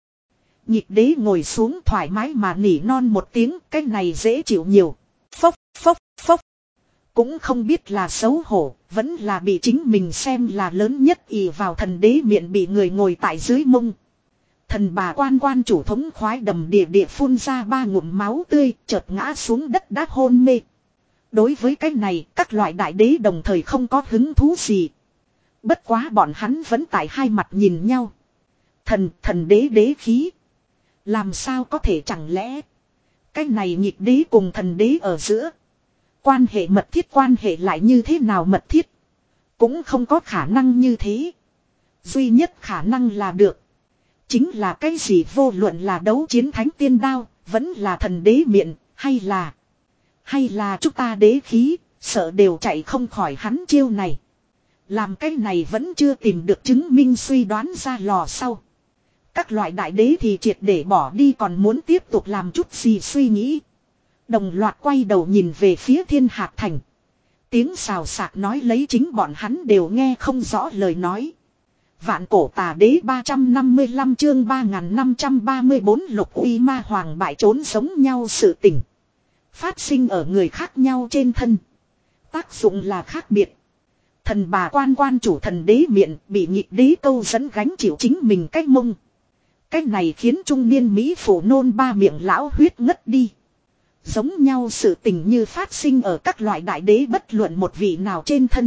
Nhịp đế ngồi xuống thoải mái mà nỉ non một tiếng, cái này dễ chịu nhiều. Phốc, phốc, phốc. Cũng không biết là xấu hổ, vẫn là bị chính mình xem là lớn nhất ì vào thần đế miệng bị người ngồi tại dưới mông. Thần bà quan quan chủ thống khoái đầm địa địa phun ra ba ngụm máu tươi, chợt ngã xuống đất đã hôn mê. Đối với cái này, các loại đại đế đồng thời không có hứng thú gì. Bất quá bọn hắn vẫn tại hai mặt nhìn nhau. Thần, thần đế đế khí. Làm sao có thể chẳng lẽ cái này nhịp đế cùng thần đế ở giữa quan hệ mật thiết, quan hệ lại như thế nào mật thiết. Cũng không có khả năng như thế. Duy nhất khả năng là được. Chính là cái gì vô luận là đấu chiến thánh tiên đao, vẫn là thần đế miệng, hay là Hay là chúng ta đế khí, sợ đều chạy không khỏi hắn chiêu này. Làm cái này vẫn chưa tìm được chứng minh suy đoán ra lò sau. Các loại đại đế thì triệt để bỏ đi còn muốn tiếp tục làm chút gì suy nghĩ. Đồng loạt quay đầu nhìn về phía Thiên Hạc Thành. Tiếng xào xạc nói lấy chính bọn hắn đều nghe không rõ lời nói. Vạn cổ tà đế ba trăm năm mươi lăm chương ba nghìn năm trăm ba mươi bốn lục uy ma hoàng bại trốn giống nhau sự tình. Phát sinh ở người khác nhau trên thân. Tác dụng là khác biệt. Thần bà quan quan chủ thần đế miệng bị nhịp đế câu dẫn gánh chịu chính mình cách mông. Cách này khiến trung niên Mỹ phụ nôn ba miệng lão huyết ngất đi. Giống nhau sự tình như phát sinh ở các loại đại đế bất luận một vị nào trên thân.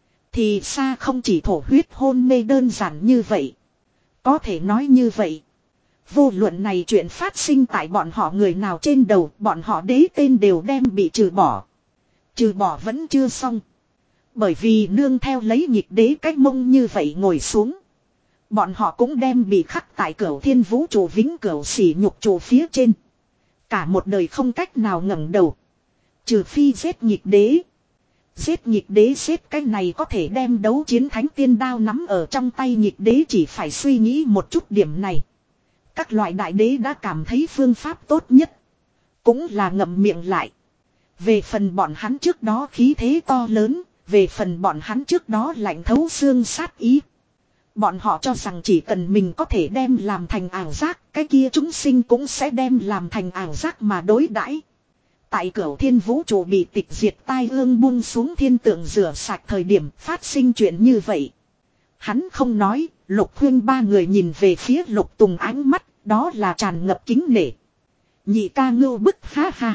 Thì xa không chỉ thổ huyết hôn mê đơn giản như vậy. Có thể nói như vậy. Vô luận này chuyện phát sinh tại bọn họ người nào trên đầu, bọn họ đế tên đều đem bị trừ bỏ. Trừ bỏ vẫn chưa xong. Bởi vì nương theo lấy nhịp đế cách mông như vậy ngồi xuống. Bọn họ cũng đem bị khắc tại cửu thiên vũ trụ vĩnh cửu sỉ nhục trụ phía trên. Cả một đời không cách nào ngẩng đầu. Trừ phi giết nhịp đế. Giết nhịp đế giết cái này có thể đem đấu chiến thánh tiên đao nắm ở trong tay nhịp đế chỉ phải suy nghĩ một chút điểm này. Các loại đại đế đã cảm thấy phương pháp tốt nhất. Cũng là ngậm miệng lại. Về phần bọn hắn trước đó khí thế to lớn. Về phần bọn hắn trước đó lạnh thấu xương sát ý. Bọn họ cho rằng chỉ cần mình có thể đem làm thành ảo giác. Cái kia chúng sinh cũng sẽ đem làm thành ảo giác mà đối đãi. Tại cửu thiên vũ trụ bị tịch diệt tai ương buông xuống thiên tượng rửa sạch thời điểm phát sinh chuyện như vậy. Hắn không nói, Lục Khuyên ba người nhìn về phía Lục Tùng ánh mắt, đó là tràn ngập kính nể. Nhị ca ngưu bức ha ha.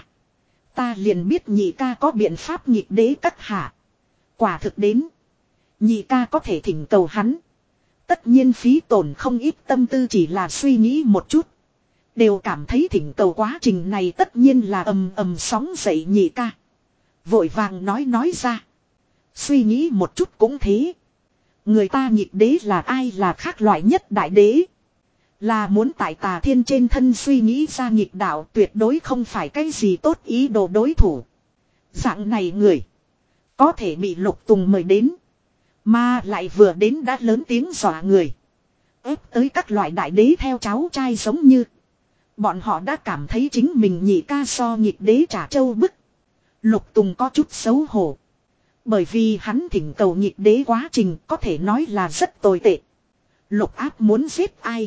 Ta liền biết nhị ca có biện pháp nhịp đế các hạ. Quả thực đến. Nhị ca có thể thỉnh cầu hắn. Tất nhiên phí tổn không ít tâm tư chỉ là suy nghĩ một chút. Đều cảm thấy thỉnh cầu quá trình này tất nhiên là ầm ầm sóng dậy nhị ca. Vội vàng nói nói ra. Suy nghĩ một chút cũng thế. Người ta nhịp đế là ai, là khác loại nhất đại đế. Là muốn tại Tà Thiên trên thân suy nghĩ ra nhịp đạo, tuyệt đối không phải cái gì tốt ý đồ đối thủ. Dạng này người có thể bị Lục Tùng mời đến, mà lại vừa đến đã lớn tiếng dọa người, ép tới các loại đại đế theo cháu trai giống như. Bọn họ đã cảm thấy chính mình nhị ca so nhịp đế trả trâu bức. Lục Tùng có chút xấu hổ. Bởi vì hắn thỉnh cầu nhịp đế quá trình có thể nói là rất tồi tệ. Lục Áp muốn giết ai,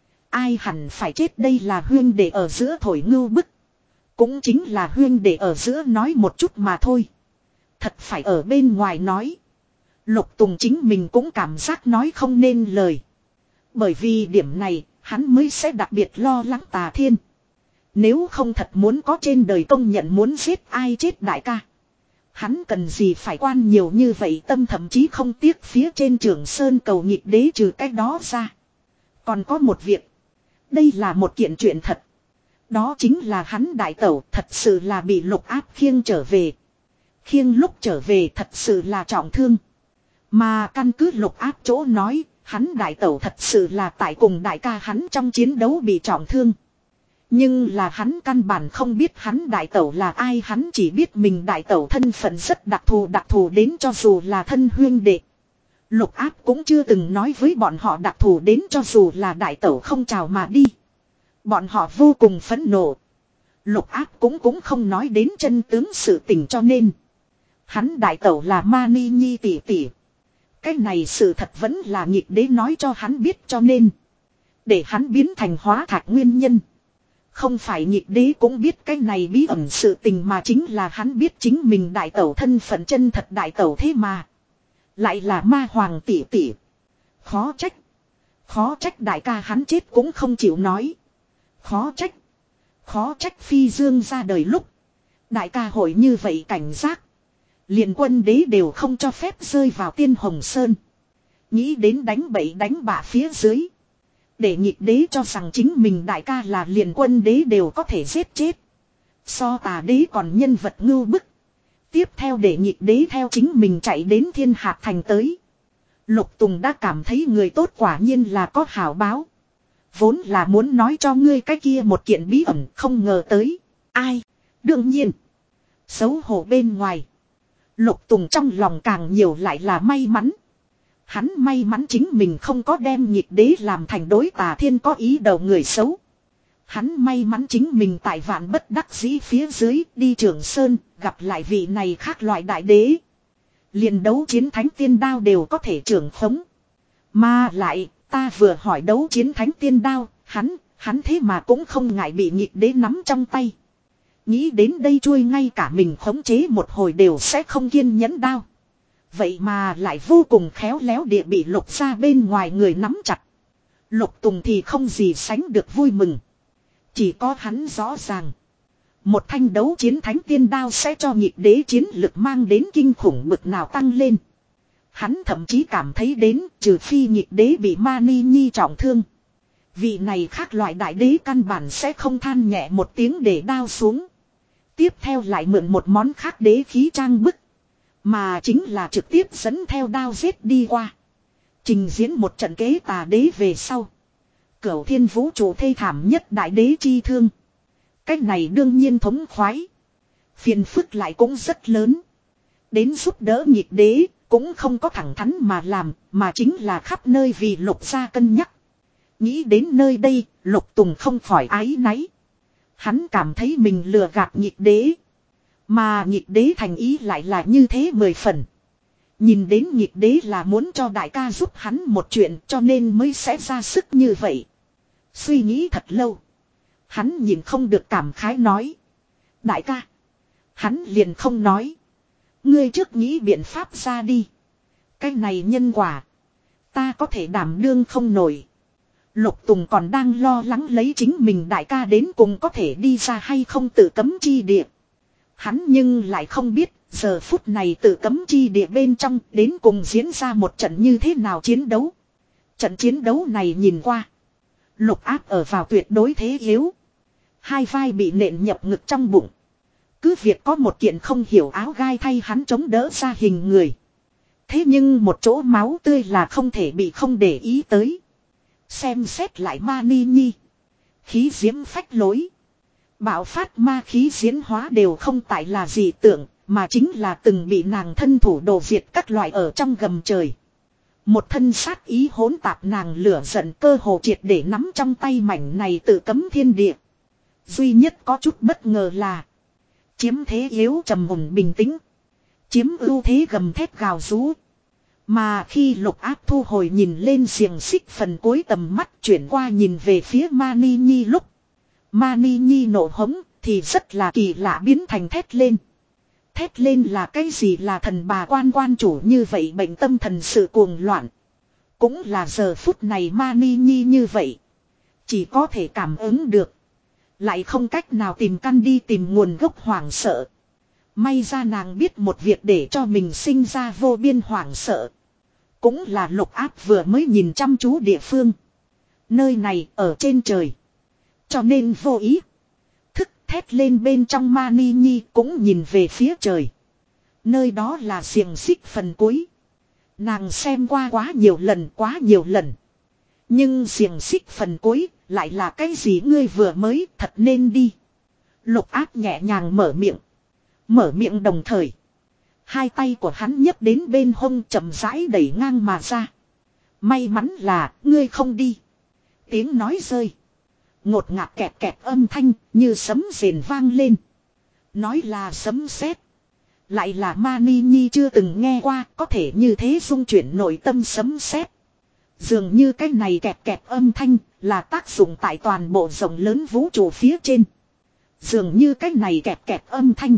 ai hẳn phải chết, đây là huyên đệ ở giữa thổi ngưu bức. Cũng chính là huyên đệ ở giữa nói một chút mà thôi. Thật phải ở bên ngoài nói, Lục Tùng chính mình cũng cảm giác nói không nên lời. Bởi vì điểm này, hắn mới sẽ đặc biệt lo lắng Tà Thiên. Nếu không thật muốn có trên đời công nhận muốn giết ai chết đại ca, hắn cần gì phải quan nhiều như vậy tâm, thậm chí không tiếc phía trên Trường Sơn cầu nhịp đế trừ cái đó ra. Còn có một việc, đây là một kiện chuyện thật. Đó chính là hắn đại tẩu thật sự là bị Lục Áp khiêng trở về. Khiêng lúc trở về thật sự là trọng thương. Mà căn cứ Lục Áp chỗ nói, hắn đại tẩu thật sự là tại cùng đại ca hắn trong chiến đấu bị trọng thương. Nhưng là hắn căn bản không biết hắn đại tẩu là ai, hắn chỉ biết mình đại tẩu thân phận rất đặc thù, đặc thù đến cho dù là thân huyên đệ. Lục Áp cũng chưa từng nói với bọn họ đặc thù đến cho dù là đại tẩu không chào mà đi. Bọn họ vô cùng phẫn nộ. Lục Áp cũng cũng không nói đến chân tướng sự tình, cho nên hắn đại tẩu là Mani Nhi tỷ tỷ. Cái này sự thật vẫn là nhịp đế nói cho hắn biết, cho nên để hắn biến thành hóa thạch nguyên nhân. Không phải nhịp đế cũng biết cái này bí ẩn sự tình, mà chính là hắn biết chính mình đại tẩu thân phận chân thật, đại tẩu thế mà lại là ma hoàng tỷ tỷ. Khó trách, khó trách đại ca hắn chết cũng không chịu nói. Khó trách, khó trách Phi Dương ra đời lúc đại ca hội như vậy cảnh giác. Liền quân đế đều không cho phép rơi vào Tiên Hồng Sơn. Nghĩ đến đánh bậy đánh bạ phía dưới, để nhịp đế cho rằng chính mình đại ca là liền quân đế đều có thể giết chết. So Tà đế còn nhân vật ngưu bức. Tiếp theo để nhịp đế theo chính mình chạy đến Thiên Hạt Thành tới. Lục Tùng đã cảm thấy người tốt quả nhiên là có hảo báo. Vốn là muốn nói cho ngươi cái kia một kiện bí ẩn, không ngờ tới. Ai? Đương nhiên, xấu hổ bên ngoài, Lục Tùng trong lòng càng nhiều lại là may mắn. Hắn may mắn chính mình không có đem nhịp đế làm thành đối Tà Thiên có ý đầu người xấu. Hắn may mắn chính mình tại vạn bất đắc dĩ phía dưới đi Trường Sơn gặp lại vị này khác loại đại đế. Liền đấu chiến thánh tiên đao đều có thể trưởng khống. Mà lại ta vừa hỏi đấu chiến thánh tiên đao, hắn, hắn thế mà cũng không ngại bị nhịp đế nắm trong tay. Nghĩ đến đây chui ngay cả mình khống chế một hồi đều sẽ không kiên nhẫn đao. Vậy mà lại vô cùng khéo léo địa bị Lục ra bên ngoài người nắm chặt. Lục Tùng thì không gì sánh được vui mừng. Chỉ có hắn rõ ràng, một thanh đấu chiến thánh tiên đao sẽ cho nhịp đế chiến lực mang đến kinh khủng bực nào tăng lên. Hắn thậm chí cảm thấy đến trừ phi nhịp đế bị Mani Nhi trọng thương, vị này khác loại đại đế căn bản sẽ không than nhẹ một tiếng để đao xuống. Tiếp theo lại mượn một món khác đế khí trang bức, mà chính là trực tiếp dẫn theo đao giết đi qua. Trình diễn một trận kế Tà đế về sau, Cửu Thiên vũ trụ thê thảm nhất đại đế chi thương. Cách này đương nhiên thống khoái. Phiền phức lại cũng rất lớn. Đến giúp đỡ nhịp đế, cũng không có thẳng thắn mà làm, mà chính là khắp nơi vì Lục gia cân nhắc. Nghĩ đến nơi đây, Lục Tùng không khỏi áy náy. Hắn cảm thấy mình lừa gạt nhịp đế, mà nhịp đế thành ý lại là như thế mười phần. Nhìn đến nhịp đế là muốn cho đại ca giúp hắn một chuyện, cho nên mới sẽ ra sức như vậy. Suy nghĩ thật lâu, hắn nhìn không được cảm khái nói: đại ca. Hắn liền không nói: ngươi trước nghĩ biện pháp ra đi. Cái này nhân quả, ta có thể đảm đương không nổi. Lục Tùng còn đang lo lắng lấy chính mình đại ca đến cùng có thể đi ra hay không tự cấm chi địa. Hắn nhưng lại không biết, giờ phút này tự cấm chi địa bên trong đến cùng diễn ra một trận như thế nào chiến đấu. Trận chiến đấu này nhìn qua, Lục Áp ở vào tuyệt đối thế yếu. Hai vai bị nện nhập ngực trong bụng. Cứ việc có một kiện không hiểu áo gai thay hắn chống đỡ ra hình người. Thế nhưng một chỗ máu tươi là không thể bị không để ý tới. Xem xét lại Mani Nhi. Khí diễm phách lối. Bạo phát ma khí diễn hóa đều không tại là gì tưởng, mà chính là từng bị nàng thân thủ đồ diệt các loại ở trong gầm trời. Một thân sát ý hỗn tạp nàng lửa giận cơ hồ triệt để nắm trong tay mảnh này tự cấm thiên địa. Duy nhất có chút bất ngờ là chiếm thế yếu trầm mùng bình tĩnh. Chiếm ưu thế gầm thét gào rú. Mà khi Lục Áp thu hồi nhìn lên xiềng xích phần cuối tầm mắt chuyển qua nhìn về phía Mani Nhi lúc. Mani Nhi nổ hống thì rất là kỳ lạ biến thành thét lên. Thét lên là cái gì là thần bà quan quan chủ như vậy bệnh tâm thần sự cuồng loạn. Cũng là giờ phút này Mani Nhi như vậy. Chỉ có thể cảm ứng được. Lại không cách nào tìm căn đi tìm nguồn gốc hoảng sợ. May ra nàng biết một việc để cho mình sinh ra vô biên hoảng sợ. Cũng là Lục Áp vừa mới nhìn chăm chú địa phương. Nơi này ở trên trời. Cho nên vô ý. Thức thét lên bên trong Mani Nhi cũng nhìn về phía trời. Nơi đó là xiềng xích phần cuối. Nàng xem qua quá nhiều lần quá nhiều lần. Nhưng xiềng xích phần cuối lại là cái gì ngươi vừa mới thật nên đi. Lục Áp nhẹ nhàng mở miệng. Mở miệng đồng thời. Hai tay của hắn nhấc đến bên hông chậm rãi đẩy ngang mà ra. May mắn là ngươi không đi. Tiếng nói rơi. Ngột ngạt kẹt kẹt âm thanh như sấm rền vang lên. Nói là sấm sét. Lại là Mani Nhi chưa từng nghe qua có thể như thế dung chuyển nội tâm sấm sét. Dường như cái này kẹt kẹt âm thanh là tác dụng tại toàn bộ rộng lớn vũ trụ phía trên. Dường như cái này kẹt kẹt âm thanh.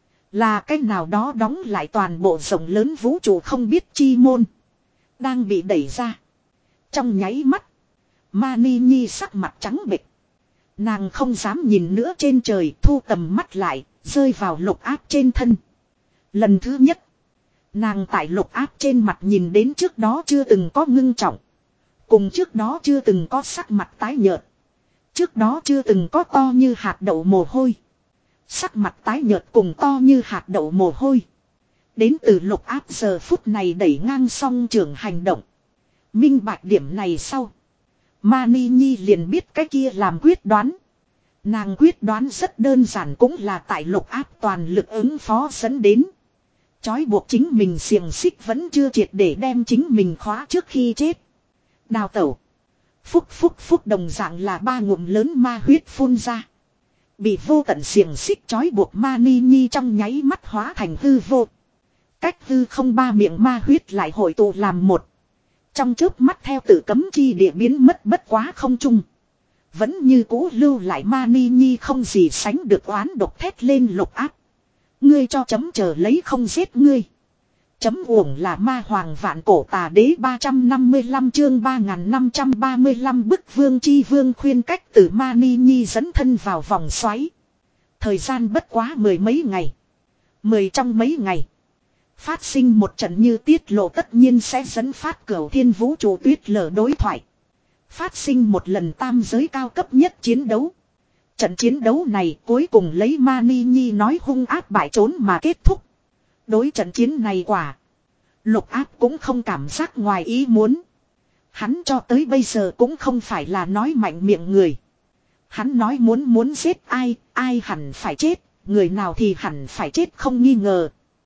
Là cái nào đó đóng lại toàn bộ rộng lớn vũ trụ không biết chi môn. Đang bị đẩy ra. Trong nháy mắt. Mani Nhi sắc mặt trắng bệch. Nàng không dám nhìn nữa trên trời thu tầm mắt lại. Rơi vào Lục Áp trên thân. Lần thứ nhất. Nàng tại Lục Áp trên mặt nhìn đến trước đó chưa từng có ngưng trọng. Cùng trước đó chưa từng có sắc mặt tái nhợt. Trước đó chưa từng có to như hạt đậu mồ hôi. Sắc mặt tái nhợt cùng to như hạt đậu mồ hôi. Đến từ Lục Áp giờ phút này đẩy ngang song trường hành động. Minh bạch điểm này sau. Mani Nhi liền biết cái kia làm quyết đoán. Nàng quyết đoán rất đơn giản cũng là tại Lục Áp toàn lực ứng phó dẫn đến. Chói buộc chính mình xiềng xích vẫn chưa triệt để đem chính mình khóa trước khi chết. Đào tẩu. Phúc phúc phúc đồng dạng là ba ngụm lớn ma huyết phun ra. Bị vô tận xiềng xích chói buộc Mani Nhi trong nháy mắt hóa thành hư vô. Cách hư không ba miệng ma huyết lại hội tụ làm một. Trong chớp mắt theo tự cấm chi địa biến mất bất quá không trung. Vẫn như cũ lưu lại Mani Nhi không gì sánh được oán độc thét lên Lục Áp. Ngươi cho chấm chờ lấy không giết ngươi. Chấm uổng là ma hoàng vạn cổ tà đế ba trăm năm mươi lăm chương ba nghìn năm trăm ba mươi lăm bức vương chi vương khuyên cách từ Mani Nhi dẫn thân vào vòng xoáy. Thời gian bất quá mười mấy ngày. Mười trong mấy ngày. Phát sinh một trận như tiết lộ tất nhiên sẽ dẫn phát cửu thiên vũ trụ tuyết lở đối thoại. Phát sinh một lần tam giới cao cấp nhất chiến đấu. Trận chiến đấu này cuối cùng lấy Mani Nhi nói hung ác bại trốn mà kết thúc. Đối trận chiến này quả. Lục Áp cũng không cảm giác ngoài ý muốn. Hắn cho tới bây giờ cũng không phải là nói mạnh miệng người. Hắn nói muốn muốn giết ai, ai hẳn phải chết, người nào thì hẳn phải chết không nghi ngờ.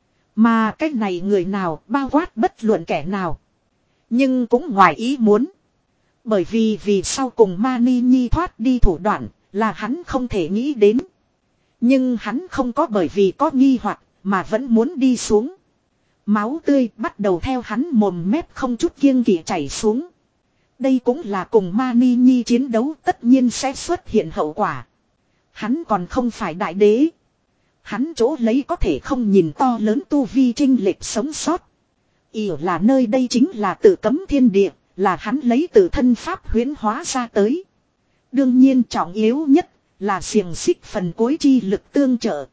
Mà cái này người nào bao quát bất luận kẻ nào. Nhưng cũng ngoài ý muốn. Bởi vì vì sau cùng Mani Nhi thoát đi thủ đoạn là hắn không thể nghĩ đến. Nhưng hắn không có bởi vì có nghi hoặc mà vẫn muốn đi xuống. Máu tươi bắt đầu theo hắn mồm mép không chút kiêng kỵ chảy xuống. Đây cũng là cùng Mani Nhi chiến đấu tất nhiên sẽ xuất hiện hậu quả. Hắn còn không phải đại đế. Hắn chỗ lấy có thể không nhìn to lớn tu vi trinh lệch sống sót. Ý là nơi đây chính là tự cấm thiên địa, là hắn lấy tự thân pháp huyễn hóa ra tới. Đương nhiên trọng yếu nhất là xiềng xích phần cuối chi lực tương trợ.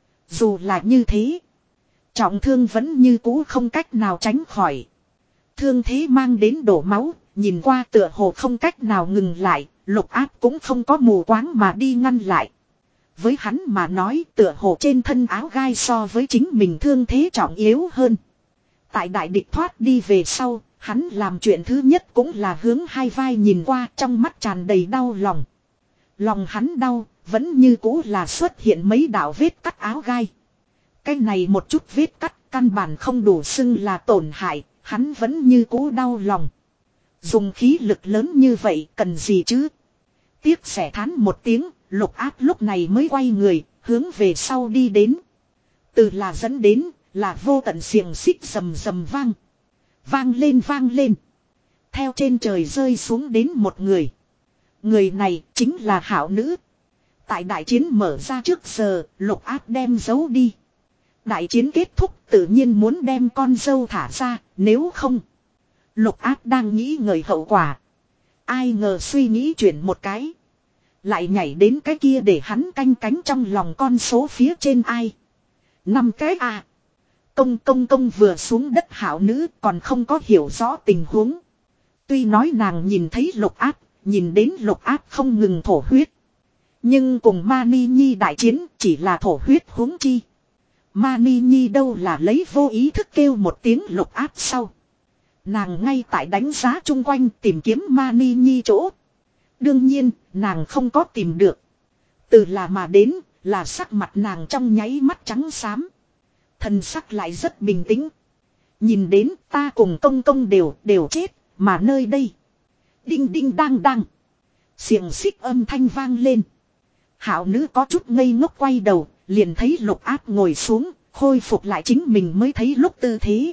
Dù là như thế, trọng thương vẫn như cũ không cách nào tránh khỏi. Thương thế mang đến đổ máu, nhìn qua tựa hồ không cách nào ngừng lại, Lục Áp cũng không có mù quáng mà đi ngăn lại. Với hắn mà nói tựa hồ trên thân áo gai so với chính mình thương thế trọng yếu hơn. Tại đại địch thoát đi về sau, hắn làm chuyện thứ nhất cũng là hướng hai vai nhìn qua, trong mắt tràn đầy đau lòng. Lòng hắn đau, vẫn như cũ là xuất hiện mấy đạo vết cắt áo gai. Cái này một chút vết cắt căn bản không đủ xưng là tổn hại, hắn vẫn như cũ đau lòng. Dùng khí lực lớn như vậy cần gì chứ? Tiếc xẻ thán một tiếng, Lục Áp lúc này mới quay người, hướng về sau đi đến. Từ là dẫn đến, là vô tận xiềng xích rầm rầm vang. Vang lên vang lên. Theo trên trời rơi xuống đến một người. Người này chính là Hảo Nữ. Tại đại chiến mở ra trước giờ, Lục Áp đem giấu đi. Đại chiến kết thúc tự nhiên muốn đem con dâu thả ra, nếu không. Lục Áp đang nghĩ ngợi hậu quả. Ai ngờ suy nghĩ chuyển một cái. Lại nhảy đến cái kia để hắn canh cánh trong lòng con số phía trên ai. Năm cái à. Công công công vừa xuống đất Hảo Nữ còn không có hiểu rõ tình huống. Tuy nói nàng nhìn thấy Lục Áp, nhìn đến Lục Áp không ngừng thổ huyết. Nhưng cùng Mani Nhi đại chiến chỉ là thổ huyết huống chi. Mani Nhi đâu là lấy vô ý thức kêu một tiếng Lục Áp sau. Nàng ngay tại đánh giá chung quanh tìm kiếm Mani Nhi chỗ. Đương nhiên, nàng không có tìm được. Từ là mà đến, là sắc mặt nàng trong nháy mắt trắng xám. Thần sắc lại rất bình tĩnh. Nhìn đến ta cùng công công đều, đều chết, mà nơi đây. Đinh đinh đang đang. Xiềng xích âm thanh vang lên. Hảo Nữ có chút ngây ngốc quay đầu, liền thấy Lục Áp ngồi xuống, khôi phục lại chính mình mới thấy lúc tư thế.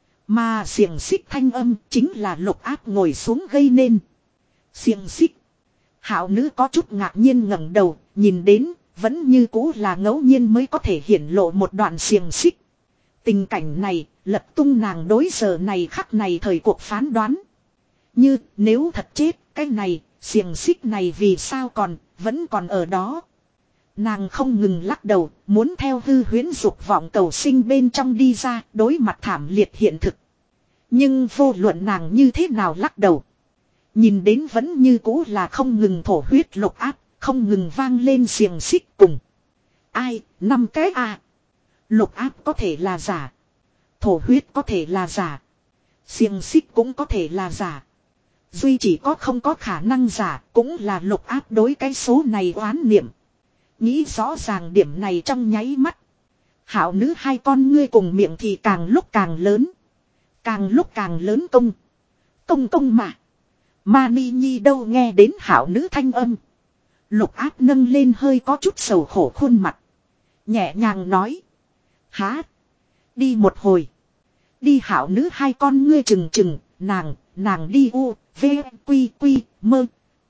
Mà xiềng xích thanh âm chính là Lục Áp ngồi xuống gây nên. Xiềng xích. Hảo Nữ có chút ngạc nhiên ngẩng đầu, nhìn đến, vẫn như cũ là ngẫu nhiên mới có thể hiển lộ một đoạn xiềng xích. Tình cảnh này, lật tung nàng đối giờ này khắc này thời cuộc phán đoán. Như, nếu thật chết, cái này, xiềng xích này vì sao còn, vẫn còn ở đó. Nàng không ngừng lắc đầu, muốn theo hư huyễn dục vọng cầu sinh bên trong đi ra, đối mặt thảm liệt hiện thực. Nhưng vô luận nàng như thế nào lắc đầu. Nhìn đến vẫn như cũ là không ngừng thổ huyết Lục Áp, không ngừng vang lên xiềng xích cùng. Ai, năm cái à. Lục Áp có thể là giả. Thổ huyết có thể là giả. Xiềng xích cũng có thể là giả. Duy chỉ có không có khả năng giả, cũng là Lục Áp đối cái số này oán niệm. Nghĩ rõ ràng điểm này trong nháy mắt. Hảo Nữ hai con ngươi cùng miệng thì càng lúc càng lớn. Càng lúc càng lớn công. Công công mà. Mani Nhi đâu nghe đến Hảo Nữ thanh âm. Lục Áp nâng lên hơi có chút sầu khổ khuôn mặt. Nhẹ nhàng nói. Há. Đi một hồi. Đi Hảo Nữ hai con ngươi trừng trừng. Nàng, nàng đi u, v, quy, quy, mơ.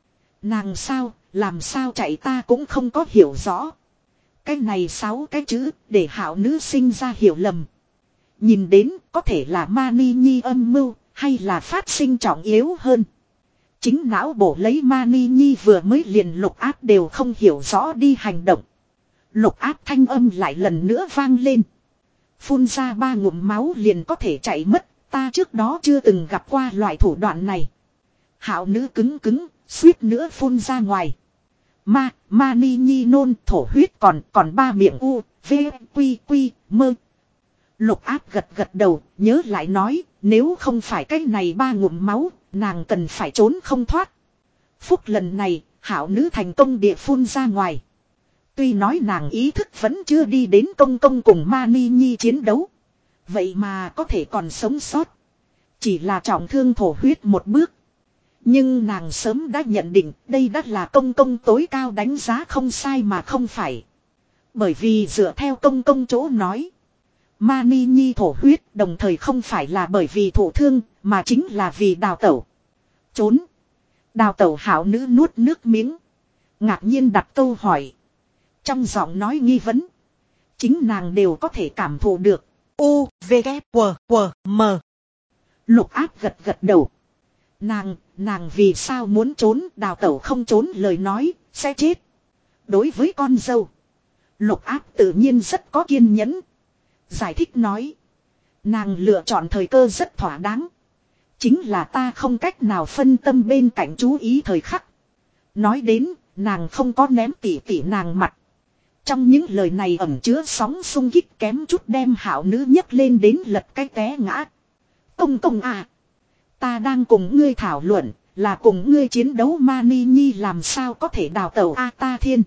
Nàng sao, làm sao chạy ta cũng không có hiểu rõ. Cái này sáu cái chữ, để Hảo Nữ sinh ra hiểu lầm. Nhìn đến, có thể là Mani Nhi âm mưu, hay là phát sinh trọng yếu hơn. Chính não bổ lấy Mani Nhi vừa mới liền Lục Áp đều không hiểu rõ đi hành động. Lục Áp thanh âm lại lần nữa vang lên. Phun ra ba ngụm máu liền có thể chạy mất, ta trước đó chưa từng gặp qua loại thủ đoạn này. Hảo Nữ cứng cứng, suýt nữa phun ra ngoài. Ma, Mani Nhi nôn thổ huyết còn, còn ba miệng u, v, quy, quy, mơ. Lục Áp gật gật đầu, nhớ lại nói, nếu không phải cái này ba ngụm máu, nàng cần phải trốn không thoát. Phúc lần này, Hảo Nữ thành công địa phun ra ngoài. Tuy nói nàng ý thức vẫn chưa đi đến công công cùng Mani Nhi chiến đấu. Vậy mà có thể còn sống sót. Chỉ là trọng thương thổ huyết một bước. Nhưng nàng sớm đã nhận định đây đã là công công tối cao đánh giá không sai mà không phải. Bởi vì dựa theo công công chỗ nói. Mani Nhi thổ huyết đồng thời không phải là bởi vì thổ thương mà chính là vì đào tẩu. Trốn. Đào tẩu Hảo Nữ nuốt nước miếng. Ngạc nhiên đặt câu hỏi. Trong giọng nói nghi vấn. Chính nàng đều có thể cảm thụ được. U, V, K, W, W, M. Lục Áp gật gật đầu. Nàng, nàng vì sao muốn trốn đào tẩu không trốn lời nói, sẽ chết. Đối với con dâu. Lục Áp tự nhiên rất có kiên nhẫn. Giải thích nói. Nàng lựa chọn thời cơ rất thỏa đáng. Chính là ta không cách nào phân tâm bên cạnh chú ý thời khắc. Nói đến, nàng không có ném tỉ tỉ nàng mặt. Trong những lời này ẩn chứa sóng xung kích kém chút đem Hảo Nữ nhấc lên đến lật cái té ngã. Công công à. Ta đang cùng ngươi thảo luận. Là cùng ngươi chiến đấu Mani Nhi làm sao có thể đào tẩu A Ta Thiên.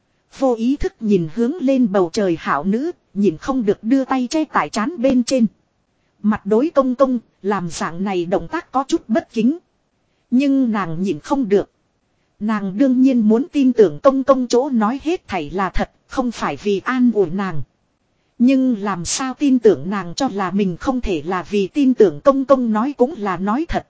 Vô ý thức nhìn hướng lên bầu trời hảo nữ. Nhìn không được đưa tay che tại trán bên trên. Mặt đối công công. Làm dạng này động tác có chút bất kính. Nhưng nàng nhìn không được. Nàng đương nhiên muốn tin tưởng công công chỗ nói hết thảy là thật. Không phải vì an ủi nàng. Nhưng làm sao tin tưởng nàng cho là mình không thể là vì tin tưởng công công nói cũng là nói thật.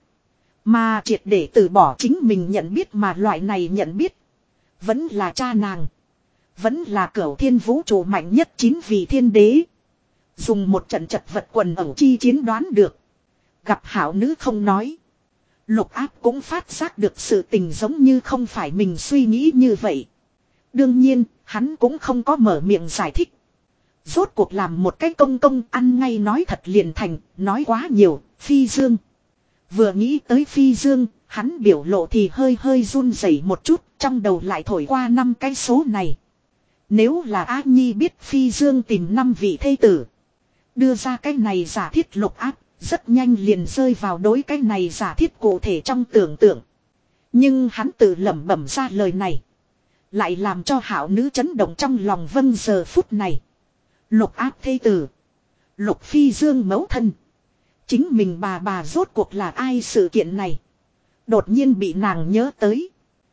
Mà triệt để từ bỏ chính mình nhận biết mà loại này nhận biết. Vẫn là cha nàng. Vẫn là cửu thiên vũ trụ mạnh nhất chín vị thiên đế. Dùng một trận chật vật quần ẩu chi chiến đoán được. Gặp hảo nữ không nói. Lục áp cũng phát giác được sự tình giống như không phải mình suy nghĩ như vậy. Đương nhiên, hắn cũng không có mở miệng giải thích. Rốt cuộc làm một cái công công ăn ngay nói thật liền thành, nói quá nhiều, phi dương. Vừa nghĩ tới phi dương, hắn biểu lộ thì hơi hơi run rẩy một chút, trong đầu lại thổi qua năm cái số này. Nếu là A Nhi biết phi dương tìm năm vị thê tử. Đưa ra cái này giả thiết lục áp, rất nhanh liền rơi vào đối cái này giả thiết cụ thể trong tưởng tượng. Nhưng hắn tự lẩm bẩm ra lời này. Lại làm cho hảo nữ chấn động trong lòng vâng giờ phút này. Lục áp thê tử. Lục phi dương mẫu thân. Chính mình bà bà rốt cuộc là ai sự kiện này. Đột nhiên bị nàng nhớ tới.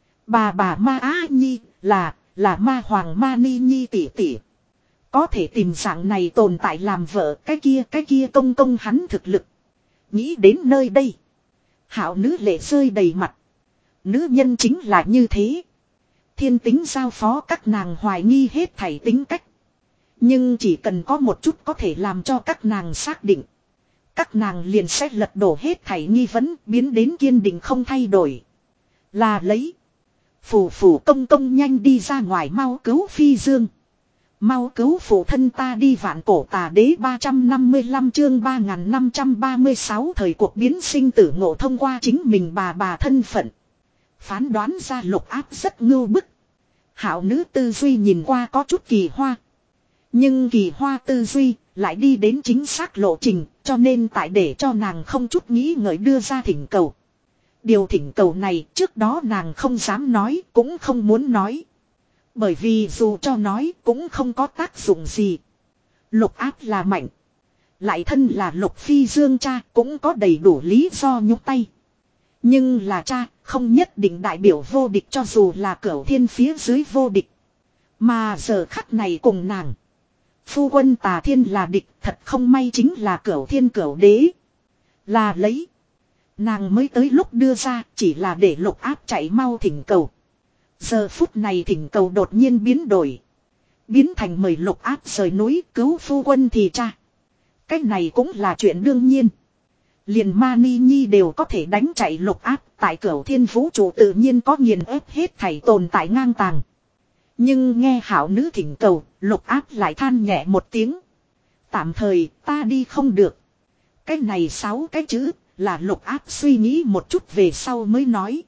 Bà bà Ma Á Nhi là, là ma hoàng Ma Ni Nhi tỷ tỷ. Có thể tìm dạng này tồn tại làm vợ cái kia cái kia công công hắn thực lực. Nghĩ đến nơi đây. Hảo nữ lệ rơi đầy mặt. Nữ nhân chính là như thế. Thiên tính giao phó các nàng hoài nghi hết thảy tính cách. Nhưng chỉ cần có một chút có thể làm cho các nàng xác định. Các nàng liền sẽ lật đổ hết thảy nghi vấn biến đến kiên định không thay đổi. Là lấy. Phủ phủ công công nhanh đi ra ngoài mau cứu phi dương. Mau cứu phụ thân ta đi vạn cổ tà đế ba trăm năm mươi lăm chương ba nghìn năm trăm ba mươi sáu thời cuộc biến sinh tử ngộ thông qua chính mình bà bà thân phận. Phán đoán ra lục áp rất ngưu bức. Hảo nữ tư duy nhìn qua có chút kỳ hoa. Nhưng kỳ hoa tư duy lại đi đến chính xác lộ trình cho nên tại để cho nàng không chút nghĩ ngợi đưa ra thỉnh cầu. Điều thỉnh cầu này trước đó nàng không dám nói cũng không muốn nói. Bởi vì dù cho nói cũng không có tác dụng gì. Lục áp là mạnh. Lại thân là lục phi dương cha cũng có đầy đủ lý do nhúc tay. Nhưng là cha không nhất định đại biểu vô địch cho dù là cửu thiên phía dưới vô địch. Mà giờ khắc này cùng nàng. Phu quân tà thiên là địch thật không may chính là cửu thiên cửu đế. Là lấy. Nàng mới tới lúc đưa ra chỉ là để lục áp chạy mau thỉnh cầu. Giờ phút này thỉnh cầu đột nhiên biến đổi. Biến thành mời lục áp rời núi cứu phu quân thì cha. Cái này cũng là chuyện đương nhiên. Liền Mani Nhi đều có thể đánh chạy lục áp. Tại cửu thiên vũ trụ tự nhiên có nghiền ép hết thảy tồn tại ngang tàng. Nhưng nghe hảo nữ thỉnh cầu, lục áp lại than nhẹ một tiếng. Tạm thời ta đi không được. Cái này sáu cái chữ là lục áp suy nghĩ một chút về sau mới nói.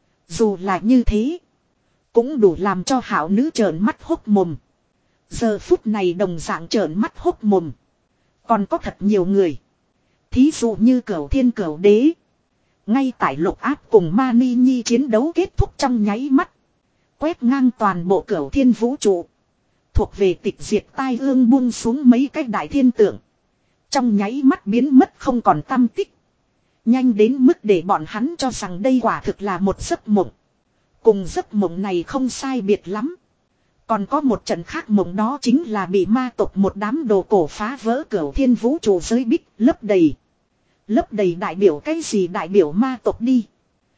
Dù là như thế. Cũng đủ làm cho hảo nữ trợn mắt hốc mồm. Giờ phút này đồng dạng trợn mắt hốc mồm. Còn có thật nhiều người. Thí dụ như cửu thiên cửu đế. Ngay tại lục áp cùng Mani Nhi chiến đấu kết thúc trong nháy mắt. Quét ngang toàn bộ cửu thiên vũ trụ. Thuộc về tịch diệt tai ương buông xuống mấy cái đại thiên tượng. Trong nháy mắt biến mất không còn tăm tích. Nhanh đến mức để bọn hắn cho rằng đây quả thực là một giấc mộng. Cùng giấc mộng này không sai biệt lắm. Còn có một trận khác mộng đó chính là bị ma tộc một đám đồ cổ phá vỡ cửu thiên vũ trụ giới bích lấp đầy. Lấp đầy đại biểu cái gì đại biểu ma tộc đi.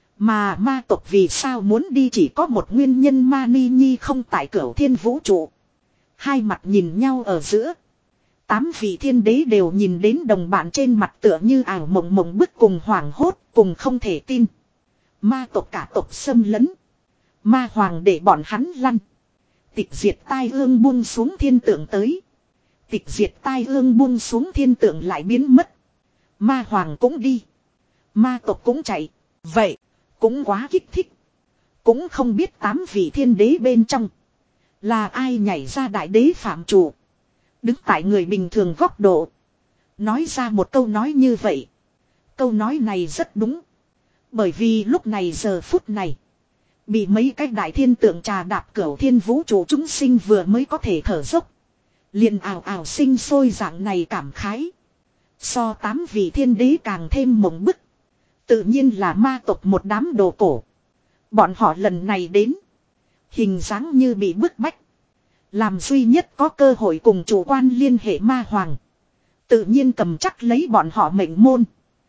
Mà ma tộc vì sao muốn đi chỉ có một nguyên nhân Mani Nhi không tại cửu thiên vũ trụ. Hai mặt nhìn nhau ở giữa. Tám vị thiên đế đều nhìn đến đồng bạn trên mặt tựa như ảo mộng mộng bức cùng hoảng hốt cùng không thể tin. Ma tộc cả tộc xâm lấn. Ma hoàng để bọn hắn lăn. Tịch diệt tai ương buông xuống thiên tượng tới. Tịch diệt tai ương buông xuống thiên tượng lại biến mất. Ma hoàng cũng đi. Ma tộc cũng chạy. Vậy, cũng quá kích thích. Cũng không biết tám vị thiên đế bên trong. Là ai nhảy ra đại đế phạm chủ. Đứng tại người bình thường góc độ. Nói ra một câu nói như vậy. Câu nói này rất đúng. Bởi vì lúc này giờ phút này. Bị mấy cái đại thiên tượng trà đạp cửu thiên vũ trụ chúng sinh vừa mới có thể thở dốc. Liền ảo ảo sinh sôi dạng này cảm khái. So tám vị thiên đế càng thêm mộng bức. Tự nhiên là ma tộc một đám đồ cổ. Bọn họ lần này đến. Hình dáng như bị bức bách. Làm duy nhất có cơ hội cùng chủ quan liên hệ ma hoàng. Tự nhiên cầm chắc lấy bọn họ mệnh môn.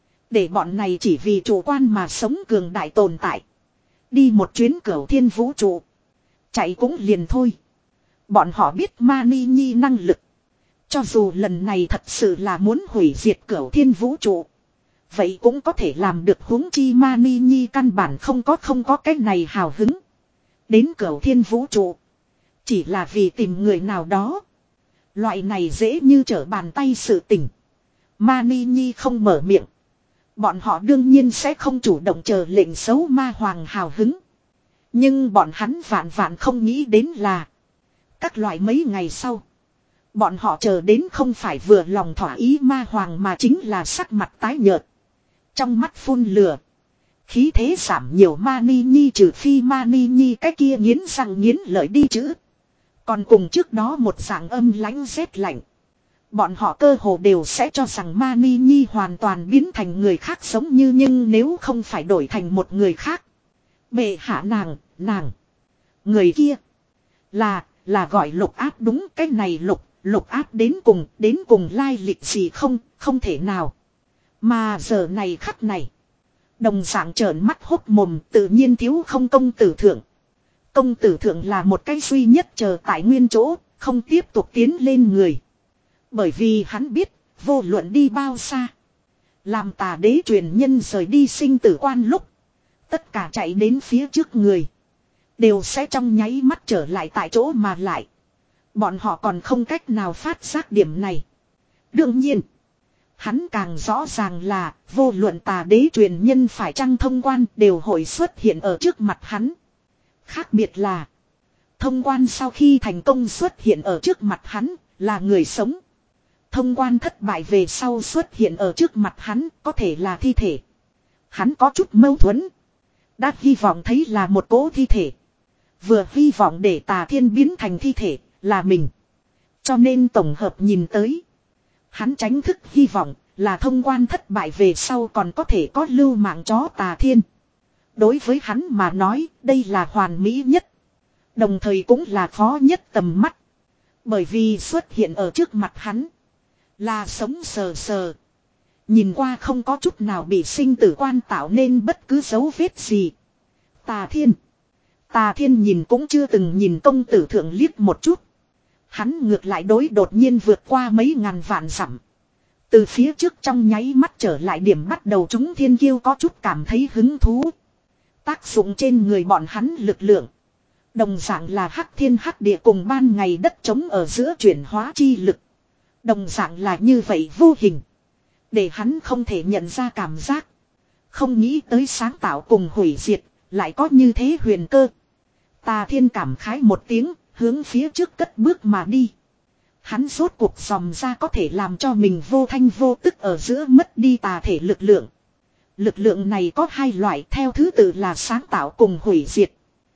Để bọn này chỉ vì chủ quan mà sống cường đại tồn tại. Đi một chuyến cửu thiên vũ trụ. Chạy cũng liền thôi. Bọn họ biết Mani Nhi năng lực. Cho dù lần này thật sự là muốn hủy diệt cửu thiên vũ trụ. Vậy cũng có thể làm được, huống chi Mani Nhi căn bản không có không có cái này hào hứng. Đến cửu thiên vũ trụ. Chỉ là vì tìm người nào đó. Loại này dễ như trở bàn tay sự tình. Mani Nhi không mở miệng. Bọn họ đương nhiên sẽ không chủ động chờ lệnh xấu ma hoàng hào hứng. Nhưng bọn hắn vạn vạn không nghĩ đến là. Các loại mấy ngày sau. Bọn họ chờ đến không phải vừa lòng thỏa ý ma hoàng mà chính là sắc mặt tái nhợt. Trong mắt phun lửa. Khí thế giảm nhiều Mani Nhi, trừ phi Mani Nhi cái kia nghiến răng nghiến lợi đi chữ. Còn cùng trước đó một dạng âm lãnh rét lạnh. Bọn họ cơ hồ đều sẽ cho rằng Mani Nhi hoàn toàn biến thành người khác giống như, nhưng nếu không phải đổi thành một người khác. Bệ hạ nàng, nàng. Người kia. Là, là gọi Lục Áp, đúng cái này Lục, Lục Áp đến cùng, đến cùng lai lịch gì không, không thể nào. Mà giờ này khắc này. Đồng dạng trợn mắt hốt mồm, tự nhiên thiếu không công tử thượng. Công tử thượng là một cái duy nhất chờ tại nguyên chỗ, không tiếp tục tiến lên người. Bởi vì hắn biết, vô luận đi bao xa. Làm tà đế truyền nhân rời đi sinh tử quan lúc. Tất cả chạy đến phía trước người. Đều sẽ trong nháy mắt trở lại tại chỗ mà lại. Bọn họ còn không cách nào phát giác điểm này. Đương nhiên. Hắn càng rõ ràng là vô luận tà đế truyền nhân phải chăng thông quan đều hội xuất hiện ở trước mặt hắn. Khác biệt là. Thông quan sau khi thành công xuất hiện ở trước mặt hắn là người sống. Thông quan thất bại về sau xuất hiện ở trước mặt hắn có thể là thi thể. Hắn có chút mâu thuẫn. Đã hy vọng thấy là một cỗ thi thể. Vừa hy vọng để tà thiên biến thành thi thể là mình. Cho nên tổng hợp nhìn tới. Hắn tránh thức hy vọng là thông quan thất bại về sau còn có thể có lưu mạng chó tà thiên. Đối với hắn mà nói đây là hoàn mỹ nhất. Đồng thời cũng là khó nhất tầm mắt. Bởi vì xuất hiện ở trước mặt hắn. Là sống sờ sờ. Nhìn qua không có chút nào bị sinh tử quan tạo nên bất cứ dấu vết gì. Tà thiên. Tà thiên nhìn cũng chưa từng nhìn công tử thượng liếc một chút. Hắn ngược lại đối đột nhiên vượt qua mấy ngàn vạn dặm. Từ phía trước trong nháy mắt trở lại điểm bắt đầu chúng thiên kiêu có chút cảm thấy hứng thú. Tác dụng trên người bọn hắn lực lượng. Đồng dạng là hắc thiên hắc địa cùng ban ngày đất trống ở giữa chuyển hóa chi lực. Đồng dạng là như vậy vô hình. Để hắn không thể nhận ra cảm giác. Không nghĩ tới sáng tạo cùng hủy diệt. Lại có như thế huyền cơ. Tà thiên cảm khái một tiếng. Hướng phía trước cất bước mà đi. Hắn rốt cuộc dòm ra có thể làm cho mình vô thanh vô tức ở giữa mất đi tà thể lực lượng. Lực lượng này có hai loại theo thứ tự là sáng tạo cùng hủy diệt.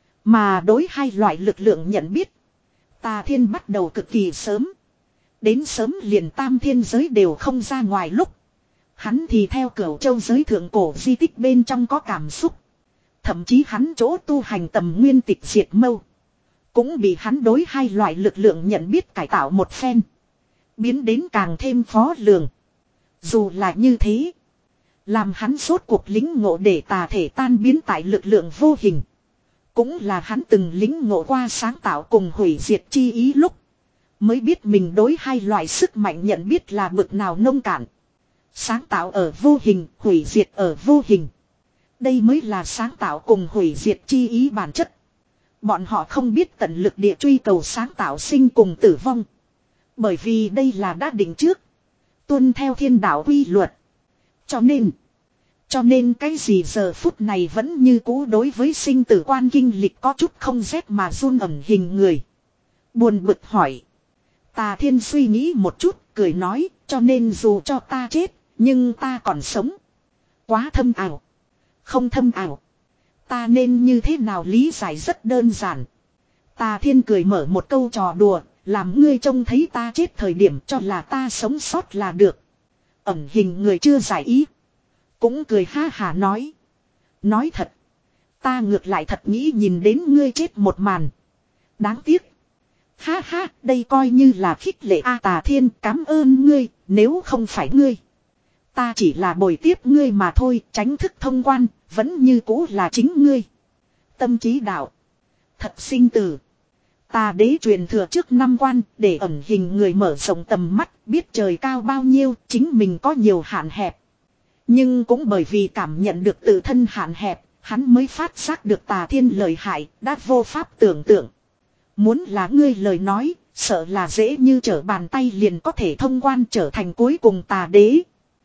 Mà đối hai loại lực lượng nhận biết. Tà thiên bắt đầu cực kỳ sớm. Đến sớm liền tam thiên giới đều không ra ngoài lúc. Hắn thì theo cửu châu giới thượng cổ di tích bên trong có cảm xúc. Thậm chí hắn chỗ tu hành tầm nguyên tịch diệt mâu. Cũng bị hắn đối hai loại lực lượng nhận biết cải tạo một phen. Biến đến càng thêm khó lường. Dù là như thế. Làm hắn rốt cuộc lính ngộ để tà thể tan biến tại lực lượng vô hình. Cũng là hắn từng lính ngộ qua sáng tạo cùng hủy diệt chi ý lúc. Mới biết mình đối hai loại sức mạnh nhận biết là bực nào nông cạn. Sáng tạo ở vô hình, hủy diệt ở vô hình. Đây mới là sáng tạo cùng hủy diệt chi ý bản chất. Bọn họ không biết tận lực địa truy cầu sáng tạo sinh cùng tử vong. Bởi vì đây là đã định trước. Tuân theo thiên đạo quy luật. Cho nên. Cho nên cái gì giờ phút này vẫn như cũ đối với sinh tử quan kinh lịch có chút không rét mà run ẩm hình người. Buồn bực hỏi. Tà thiên suy nghĩ một chút, cười nói, cho nên dù cho ta chết, nhưng ta còn sống. quá thâm ảo. Không thâm ảo. Ta nên như thế nào lý giải rất đơn giản. Tà Thiên cười mở một câu trò đùa, làm ngươi trông thấy ta chết thời điểm cho là ta sống sót là được. Ẩn hình người chưa giải ý. Cũng cười ha hả nói. Nói thật. Ta ngược lại thật nghĩ nhìn đến ngươi chết một màn. Đáng tiếc. Ha ha, đây coi như là khích lệ A Tà Thiên, cảm ơn ngươi, nếu không phải ngươi. Ta chỉ là bồi tiếp ngươi mà thôi, tránh thức thông quan, vẫn như cũ là chính ngươi. Tâm trí đạo. Thật sinh tử. Tà đế truyền thừa trước năm quan, để ẩn hình người mở rộng tầm mắt, biết trời cao bao nhiêu, chính mình có nhiều hạn hẹp. Nhưng cũng bởi vì cảm nhận được tự thân hạn hẹp, hắn mới phát giác được Tà Thiên lợi hại, đã vô pháp tưởng tượng. Muốn là ngươi lời nói, sợ là dễ như trở bàn tay liền có thể thông quan trở thành cuối cùng tà đế.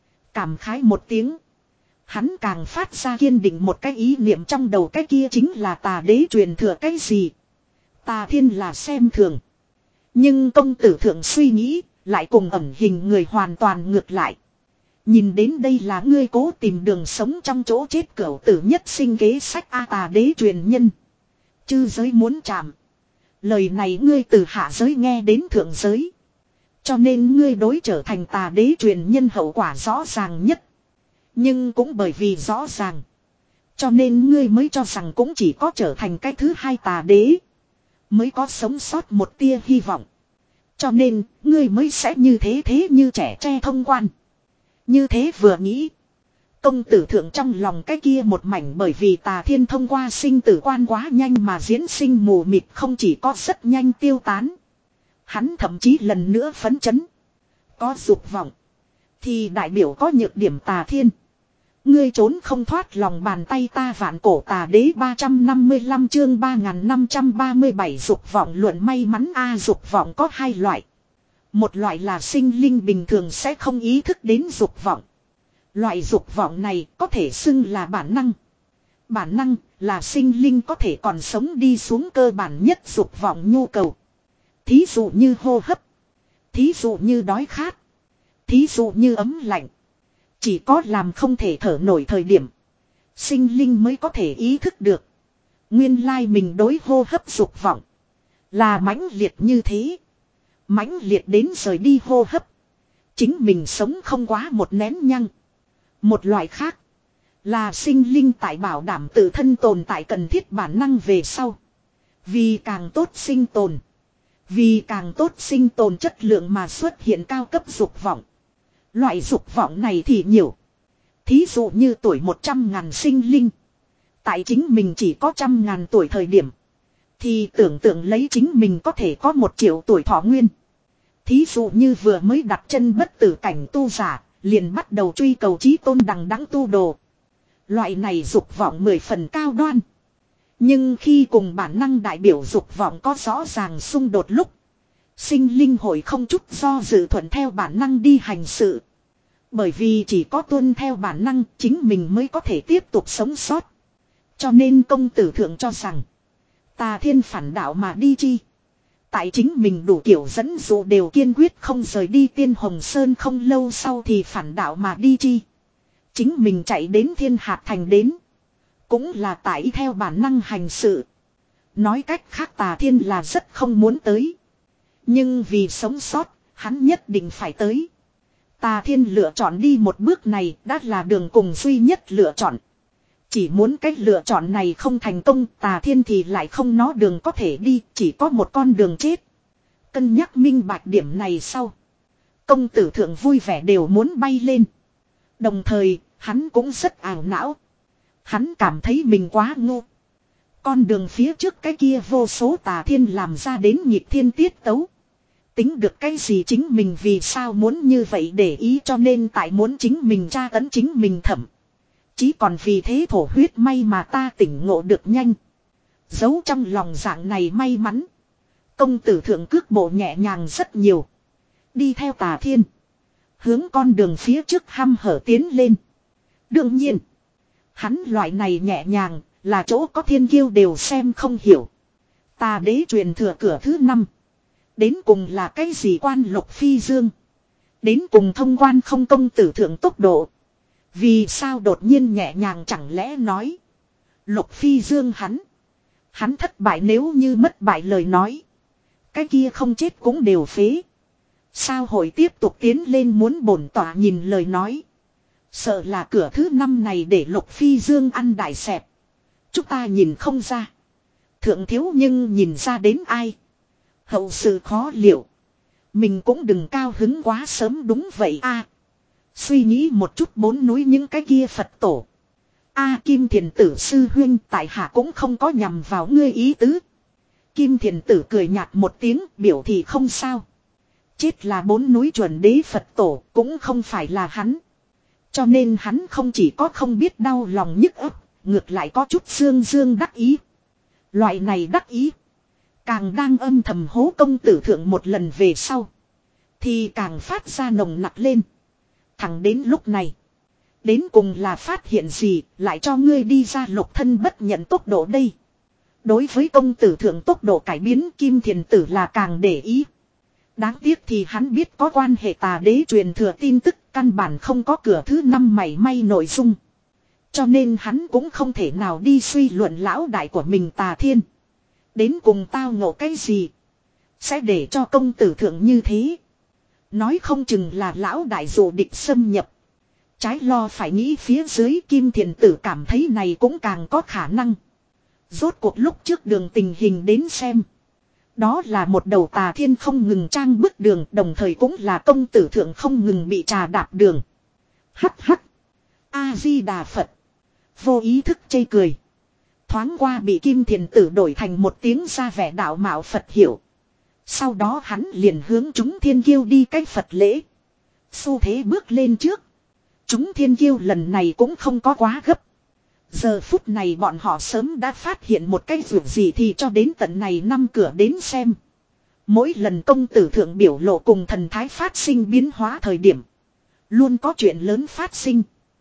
Cảm khái một tiếng. Hắn càng phát ra kiên định một cái ý niệm trong đầu, cái kia chính là tà đế truyền thừa cái gì. Tà Thiên là xem thường. Nhưng công tử thượng suy nghĩ, lại cùng ẩn hình người hoàn toàn ngược lại. Nhìn đến đây là ngươi cố tìm đường sống trong chỗ chết cửu tử nhất sinh kế sách A tà đế truyền nhân. Chư giới muốn chạm. Lời này ngươi từ hạ giới nghe đến thượng giới. Cho nên ngươi đối trở thành tà đế truyền nhân hậu quả rõ ràng nhất. Nhưng cũng bởi vì rõ ràng. Cho nên ngươi mới cho rằng cũng chỉ có trở thành cái thứ hai tà đế. Mới có sống sót một tia hy vọng. Cho nên ngươi mới sẽ như thế thế như trẻ tre thông quan. Như thế vừa nghĩ. Công tử thượng trong lòng cái kia một mảnh bởi vì Tà Thiên thông qua sinh tử quan quá nhanh mà diễn sinh mù mịt không chỉ có rất nhanh tiêu tán. Hắn thậm chí lần nữa phấn chấn. Có dục vọng. Thì đại biểu có nhược điểm Tà Thiên. Ngươi trốn không thoát lòng bàn tay ta vạn cổ tà đế ba trăm năm mươi lăm chương ba nghìn năm trăm ba mươi bảy dục vọng luận may mắn a dục vọng có hai loại. Một loại là sinh linh bình thường sẽ không ý thức đến dục vọng. Loại dục vọng này có thể xưng là bản năng. Bản năng là sinh linh có thể còn sống đi xuống cơ bản nhất dục vọng nhu cầu. Thí dụ như hô hấp. Thí dụ như đói khát. Thí dụ như ấm lạnh. Chỉ có làm không thể thở nổi thời điểm. Sinh linh mới có thể ý thức được. Nguyên lai mình đối hô hấp dục vọng. Là mãnh liệt như thế. Mãnh liệt đến rời đi hô hấp. Chính mình sống không quá một nén nhăng. Một loại khác. Là sinh linh tại bảo đảm tự thân tồn tại cần thiết bản năng về sau. Vì càng tốt sinh tồn. Vì càng tốt sinh tồn chất lượng mà xuất hiện cao cấp dục vọng. Loại dục vọng này thì nhiều. Thí dụ như tuổi một trăm ngàn sinh linh. Tại chính mình chỉ có trăm ngàn tuổi thời điểm. Thì tưởng tượng lấy chính mình có thể có một triệu tuổi thọ nguyên. Thí dụ như vừa mới đặt chân bất tử cảnh tu giả. Liền bắt đầu truy cầu chí tôn đằng đẵng tu đồ. Loại này dục vọng mười phần cao đoan. Nhưng khi cùng bản năng đại biểu dục vọng có rõ ràng xung đột lúc. Sinh linh hội không chút do dự thuận theo bản năng đi hành sự. Bởi vì chỉ có tuân theo bản năng chính mình mới có thể tiếp tục sống sót. Cho nên công tử thượng cho rằng. Tà Thiên phản đạo mà đi chi. Tại chính mình đủ kiểu dẫn dụ đều kiên quyết không rời đi Tiên Hồng Sơn không lâu sau thì phản đạo mà đi chi. Chính mình chạy đến Thiên Hạt Thành đến. Cũng là tại theo bản năng hành sự. Nói cách khác Tà Thiên là rất không muốn tới. Nhưng vì sống sót, hắn nhất định phải tới. Tà Thiên lựa chọn đi một bước này đã là đường cùng duy nhất lựa chọn. Chỉ muốn cách lựa chọn này không thành công Tà Thiên thì lại không nó đường có thể đi, chỉ có một con đường chết. Cân nhắc minh bạch điểm này sau. Công tử thượng vui vẻ đều muốn bay lên. Đồng thời, hắn cũng rất ảo não. Hắn cảm thấy mình quá ngu. Con đường phía trước cái kia vô số Tà Thiên làm ra đến nhịp thiên tiết tấu. Tính được cái gì chính mình vì sao muốn như vậy để ý cho nên tại muốn chính mình tra tấn chính mình thẩm. Chỉ còn vì thế thổ huyết may mà ta tỉnh ngộ được nhanh. Giấu trong lòng dạng này may mắn. Công tử thượng cước bộ nhẹ nhàng rất nhiều. Đi theo Tà Thiên. Hướng con đường phía trước hăm hở tiến lên. Đương nhiên. Hắn loại này nhẹ nhàng là chỗ có thiên kiêu đều xem không hiểu. Tà đế truyền thừa cửa thứ năm. Đến cùng là cái gì quan lục phi dương. Đến cùng thông quan không công tử thượng tốc độ. Vì sao đột nhiên nhẹ nhàng chẳng lẽ nói. Lục Phi Dương hắn. Hắn thất bại nếu như mất bại lời nói. Cái kia không chết cũng đều phế. Sao hội tiếp tục tiến lên muốn bổn tỏa nhìn lời nói. Sợ là cửa thứ năm này để Lục Phi Dương ăn đại xẹp. Chúng ta nhìn không ra. Thượng thiếu nhưng nhìn ra đến ai. Hậu sự khó liệu. Mình cũng đừng cao hứng quá sớm đúng vậy a. Suy nghĩ một chút bốn núi những cái kia Phật tổ. A Kim Thiền Tử sư huynh tại hạ cũng không có nhằm vào ngươi ý tứ. Kim Thiền Tử cười nhạt một tiếng biểu thị không sao. Chết là bốn núi chuẩn đế Phật tổ cũng không phải là hắn. Cho nên hắn không chỉ có không biết đau lòng nhức ấp, ngược lại có chút dương dương đắc ý. Loại này đắc ý. Càng đang âm thầm hố công tử thượng một lần về sau. Thì càng phát ra nồng nặc lên. Thẳng đến lúc này. Đến cùng là phát hiện gì lại cho ngươi đi ra lục thân bất nhận tốc độ đây. Đối với công tử thượng tốc độ cải biến Kim Thiền Tử là càng để ý. Đáng tiếc thì hắn biết có quan hệ tà đế truyền thừa tin tức căn bản không có cửa thứ năm mảy may nội dung. Cho nên hắn cũng không thể nào đi suy luận lão đại của mình Tà Thiên. Đến cùng tao ngộ cái gì. Sẽ để cho công tử thượng như thế. Nói không chừng là lão đại dụ địch xâm nhập. Trái lo phải nghĩ phía dưới Kim Thiền Tử cảm thấy này cũng càng có khả năng. Rốt cuộc lúc trước đường tình hình đến xem. Đó là một đầu Tà Thiên không ngừng trang bức đường đồng thời cũng là công tử thượng không ngừng bị trà đạp đường. Hắc hắc. A-di-đà Phật. Vô ý thức chê cười. Thoáng qua bị Kim Thiền Tử đổi thành một tiếng ra vẻ đạo mạo Phật hiểu. Sau đó hắn liền hướng chúng thiên kiêu đi cách Phật lễ. Xu thế bước lên trước. Chúng thiên kiêu lần này cũng không có quá gấp. Giờ phút này bọn họ sớm đã phát hiện một cái việc gì thì cho đến tận này năm cửa đến xem. Mỗi lần công tử thượng biểu lộ cùng thần thái phát sinh biến hóa thời điểm. Luôn có chuyện lớn phát sinh.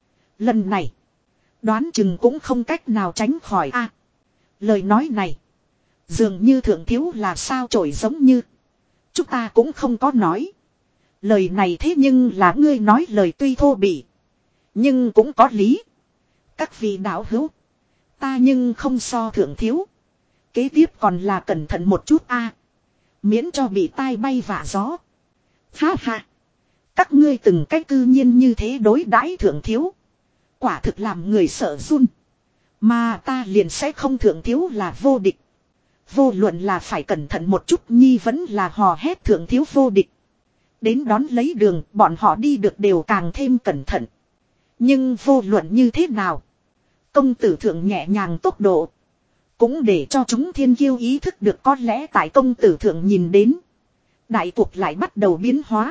Lần này. Đoán chừng cũng không cách nào tránh khỏi a. À, lời nói này. Dường như thượng thiếu là sao trổi giống như. Chúng ta cũng không có nói. Lời này thế nhưng là ngươi nói lời tuy thô bỉ. Nhưng cũng có lý. Các vị đạo hữu. Ta nhưng không so thượng thiếu. Kế tiếp còn là cẩn thận một chút a. À, miễn cho bị tai bay vạ gió. Ha ha. Các ngươi từng cách cư nhiên như thế đối đãi thượng thiếu. Quả thực làm người sợ run. Mà ta liền sẽ không thượng thiếu là vô địch. Vô luận là phải cẩn thận một chút nhi vẫn là hò hét thượng thiếu vô địch. Đến đón lấy đường bọn họ đi được đều càng thêm cẩn thận. Nhưng vô luận như thế nào. Công tử thượng nhẹ nhàng tốc độ. Cũng để cho chúng thiên kiêu ý thức được có lẽ tại công tử thượng nhìn đến. Đại cuộc lại bắt đầu biến hóa.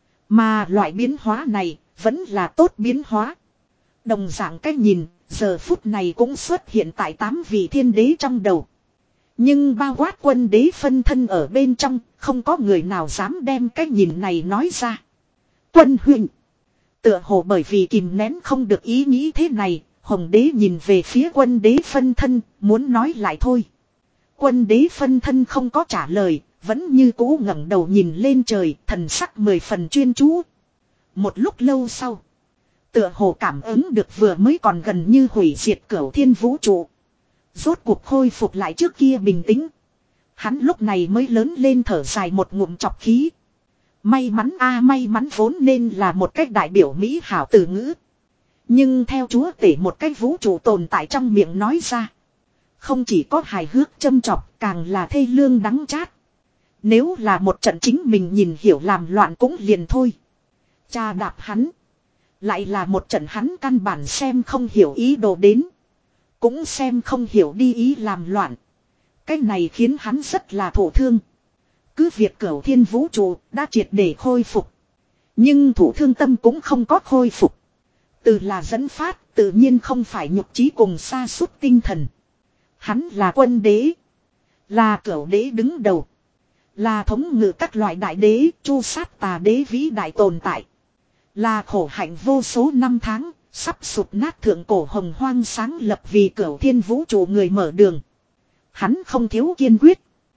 Mà loại biến hóa này vẫn là tốt biến hóa. Đồng dạng cách nhìn, giờ phút này cũng xuất hiện tại tám vị thiên đế trong đầu. Nhưng bao quát quân đế phân thân ở bên trong, không có người nào dám đem cái nhìn này nói ra. Quân huynh. Tựa hồ bởi vì kìm nén không được ý nghĩ thế này, Hồng đế nhìn về phía quân đế phân thân, muốn nói lại thôi. Quân đế phân thân không có trả lời, vẫn như cũ ngẩng đầu nhìn lên trời, thần sắc mười phần chuyên chú. Một lúc lâu sau. Tựa hồ cảm ứng được vừa mới còn gần như hủy diệt cửu thiên vũ trụ. Rốt cuộc khôi phục lại trước kia bình tĩnh. Hắn lúc này mới lớn lên thở dài một ngụm chọc khí. May mắn a may mắn vốn nên là một cách đại biểu mỹ hảo từ ngữ. Nhưng theo chúa tể một cách vũ trụ tồn tại trong miệng nói ra. Không chỉ có hài hước châm chọc càng là thê lương đắng chát. Nếu là một trận chính mình nhìn hiểu làm loạn cũng liền thôi. Cha đạp hắn. Lại là một trận hắn căn bản xem không hiểu ý đồ đến. Cũng xem không hiểu đi ý làm loạn. Cái này khiến hắn rất là thổ thương. Cứ việc cửu thiên vũ trụ đã triệt để khôi phục. Nhưng thủ thương tâm cũng không có khôi phục. Từ là dẫn phát tự nhiên không phải nhục trí cùng sa sút tinh thần. Hắn là quân đế. Là cửu đế đứng đầu. Là thống ngự các loại đại đế chu sát tà đế vĩ đại tồn tại. Là khổ hạnh vô số năm tháng, sắp sụp nát thượng cổ hồng hoang sáng lập vì cửu thiên vũ trụ người mở đường. Hắn không thiếu kiên quyết.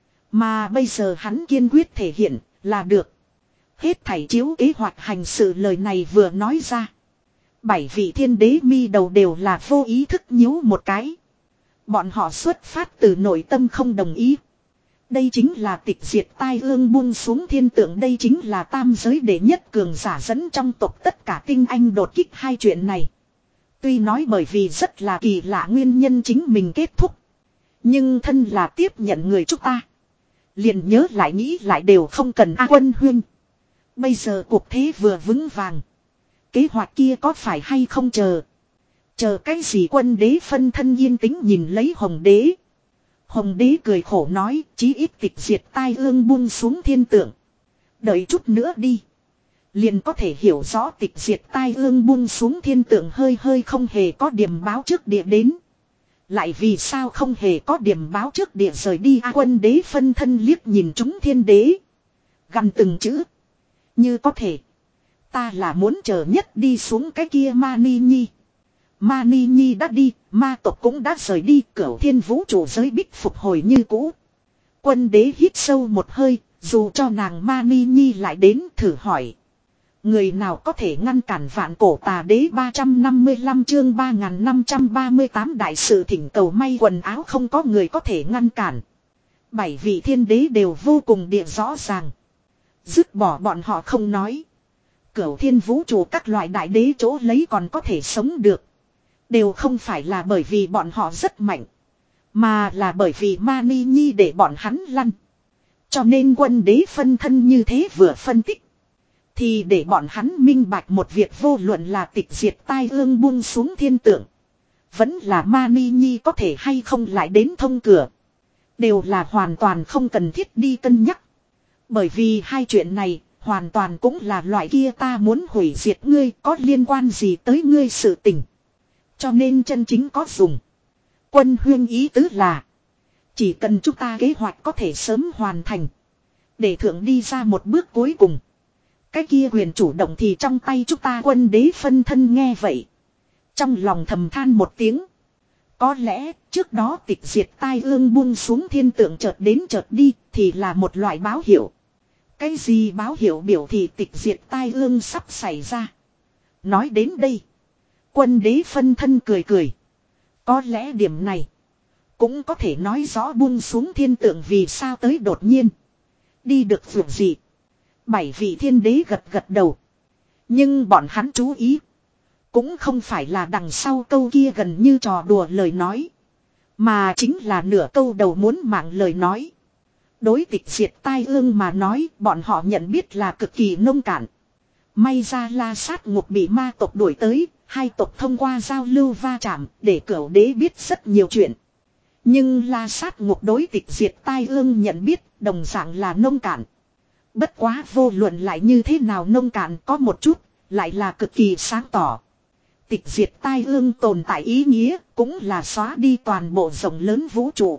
Mà bây giờ hắn kiên quyết thể hiện là được. Hết thảy chiếu kế hoạch hành sự lời này vừa nói ra. Bảy vị thiên đế mi đầu đều là vô ý thức nhíu một cái. Bọn họ xuất phát từ nội tâm không đồng ý. Đây chính là tịch diệt tai ương buông xuống thiên tượng. Đây chính là tam giới đệ nhất cường giả dẫn trong tộc tất cả tinh anh đột kích hai chuyện này. Tuy nói bởi vì rất là kỳ lạ nguyên nhân chính mình kết thúc. Nhưng thân là tiếp nhận người chúng ta. Liền nhớ lại nghĩ lại đều không cần A Quân Huynh. Bây giờ cuộc thế vừa vững vàng. Kế hoạch kia có phải hay không chờ. Chờ cái gì Quân đế phân thân yên tĩnh nhìn lấy Hồng đế. Hồng đế cười khổ nói chí ít tịch diệt tai ương buông xuống thiên tượng. Đợi chút nữa đi. Liền có thể hiểu rõ tịch diệt tai ương buông xuống thiên tượng hơi hơi không hề có điểm báo trước địa đến. Lại vì sao không hề có điểm báo trước địa rời đi A Quân đế phân thân liếc nhìn chúng thiên đế. Gần từng chữ. Như có thể. Ta là muốn chờ nhất đi xuống cái kia Mani Nhi. Mani Nhi đã đi, ma tộc cũng đã rời đi, cửu thiên vũ trụ giới bích phục hồi như cũ. Quân đế hít sâu một hơi, dù cho nàng Mani Nhi lại đến thử hỏi. Người nào có thể ngăn cản vạn cổ tà đế ba trăm năm mươi lăm chương ba nghìn năm trăm ba mươi tám đại sự thỉnh cầu may quần áo không có người có thể ngăn cản. Bảy vị thiên đế đều vô cùng địa rõ ràng. Dứt bỏ bọn họ không nói. Cửu thiên vũ trụ các loại đại đế chỗ lấy còn có thể sống được. Đều không phải là bởi vì bọn họ rất mạnh. Mà là bởi vì Mani Nhi để bọn hắn lăn. Cho nên quân đế phân thân như thế vừa phân tích. Thì để bọn hắn minh bạch một việc vô luận là tịch diệt tai ương buông xuống thiên tượng. Vẫn là Mani Nhi có thể hay không lại đến thông cửa. Đều là hoàn toàn không cần thiết đi cân nhắc. Bởi vì hai chuyện này hoàn toàn cũng là loại kia ta muốn hủy diệt ngươi có liên quan gì tới ngươi sự tình. Cho nên chân chính có dùng. Quân Huyên ý tứ là. Chỉ cần chúng ta kế hoạch có thể sớm hoàn thành. Để thượng đi ra một bước cuối cùng. Cái kia quyền chủ động thì trong tay chúng ta quân đế phân thân nghe vậy. Trong lòng thầm than một tiếng. Có lẽ trước đó tịch diệt tai ương buông xuống thiên tượng chợt đến chợt đi thì là một loại báo hiệu. Cái gì báo hiệu biểu thị tịch diệt tai ương sắp xảy ra. Nói đến đây. Quân đế phân thân cười cười. Có lẽ điểm này. Cũng có thể nói rõ buông xuống thiên tượng vì sao tới đột nhiên. Đi được vượt gì. Bảy vị thiên đế gật gật đầu. Nhưng bọn hắn chú ý. Cũng không phải là đằng sau câu kia gần như trò đùa lời nói. Mà chính là nửa câu đầu muốn mạng lời nói. Đối tịch diệt tai ương mà nói bọn họ nhận biết là cực kỳ nông cạn. May ra La Sát Ngục bị ma tộc đuổi tới. Hai tộc thông qua giao lưu va chạm để cửu đế biết rất nhiều chuyện. Nhưng La Sát Ngục đối tịch diệt tai ương nhận biết đồng dạng là nông cạn. Bất quá vô luận lại như thế nào nông cạn có một chút lại là cực kỳ sáng tỏ. Tịch diệt tai ương tồn tại ý nghĩa cũng là xóa đi toàn bộ rộng lớn vũ trụ.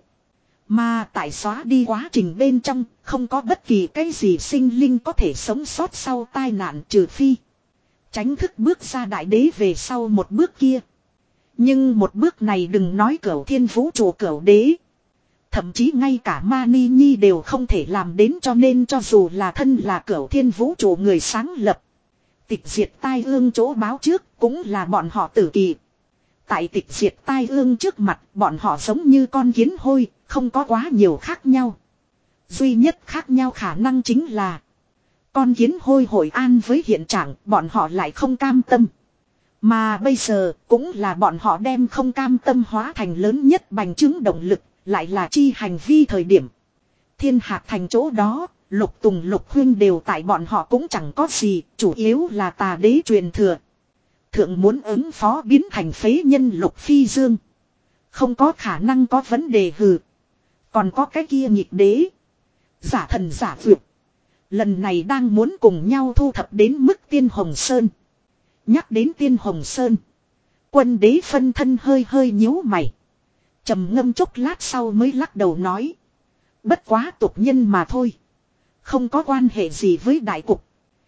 Mà tại xóa đi quá trình bên trong không có bất kỳ cái gì sinh linh có thể sống sót sau tai nạn trừ phi. Tránh thức bước ra đại đế về sau một bước kia. Nhưng một bước này đừng nói cửu thiên vũ trụ cửu đế. Thậm chí ngay cả Mani Nhi đều không thể làm đến cho nên cho dù là thân là cửu thiên vũ trụ người sáng lập. Tịch diệt tai ương chỗ báo trước cũng là bọn họ tử kỳ. Tại tịch diệt tai ương trước mặt bọn họ giống như con kiến hôi, không có quá nhiều khác nhau. Duy nhất khác nhau khả năng chính là con kiến hôi hội an với hiện trạng bọn họ lại không cam tâm. Mà bây giờ cũng là bọn họ đem không cam tâm hóa thành lớn nhất bành trướng động lực, lại là chi hành vi thời điểm. Thiên Hạc thành chỗ đó, Lục Tùng Lục Huyên đều tại bọn họ cũng chẳng có gì, chủ yếu là tà đế truyền thừa. Thượng muốn ứng phó biến thành phế nhân Lục Phi Dương. Không có khả năng có vấn đề hừ. Còn có cái kia nhịp đế. Giả thần giả vượt. Lần này đang muốn cùng nhau thu thập đến mức Tiên Hồng Sơn. Nhắc đến Tiên Hồng Sơn. Quân đế phân thân hơi hơi nhíu mày. Trầm ngâm chốc lát sau mới lắc đầu nói. Bất quá tục nhân mà thôi. Không có quan hệ gì với đại cục.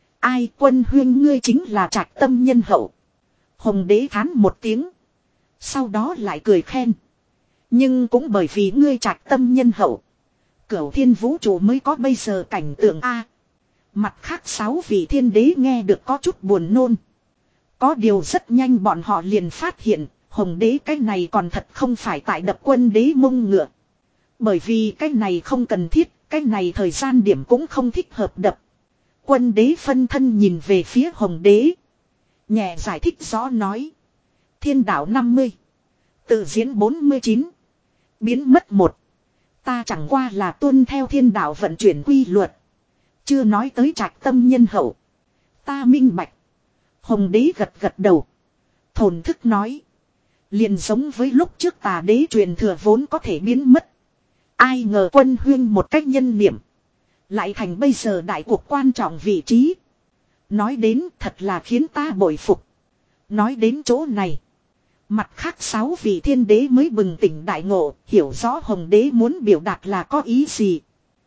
Ai Quân Huyên ngươi chính là trạch tâm nhân hậu. Hồng đế thán một tiếng. Sau đó lại cười khen. Nhưng cũng bởi vì ngươi trạch tâm nhân hậu. Cửu thiên vũ trụ mới có bây giờ cảnh tượng A. Mặt khác sáu vị thiên đế nghe được có chút buồn nôn. Có điều rất nhanh bọn họ liền phát hiện, Hồng đế cái này còn thật không phải tại đập quân đế mông ngựa. Bởi vì cái này không cần thiết, cái này thời gian điểm cũng không thích hợp đập. Quân đế phân thân nhìn về phía Hồng đế. Nhẹ giải thích rõ nói. Thiên đạo năm mươi. Tự diễn bốn mươi chín. Biến mất một. Ta chẳng qua là tuân theo thiên đạo vận chuyển quy luật. Chưa nói tới trạch tâm nhân hậu. Ta minh bạch. Hồng đế gật gật đầu. Thổn thức nói. Liền giống với lúc trước tà đế truyền thừa vốn có thể biến mất. Ai ngờ quân huyên một cách nhân niệm. Lại thành bây giờ đại cuộc quan trọng vị trí. Nói đến thật là khiến ta bội phục. Nói đến chỗ này. Mặt khác sáu vị thiên đế mới bừng tỉnh đại ngộ. Hiểu rõ Hồng đế muốn biểu đạt là có ý gì.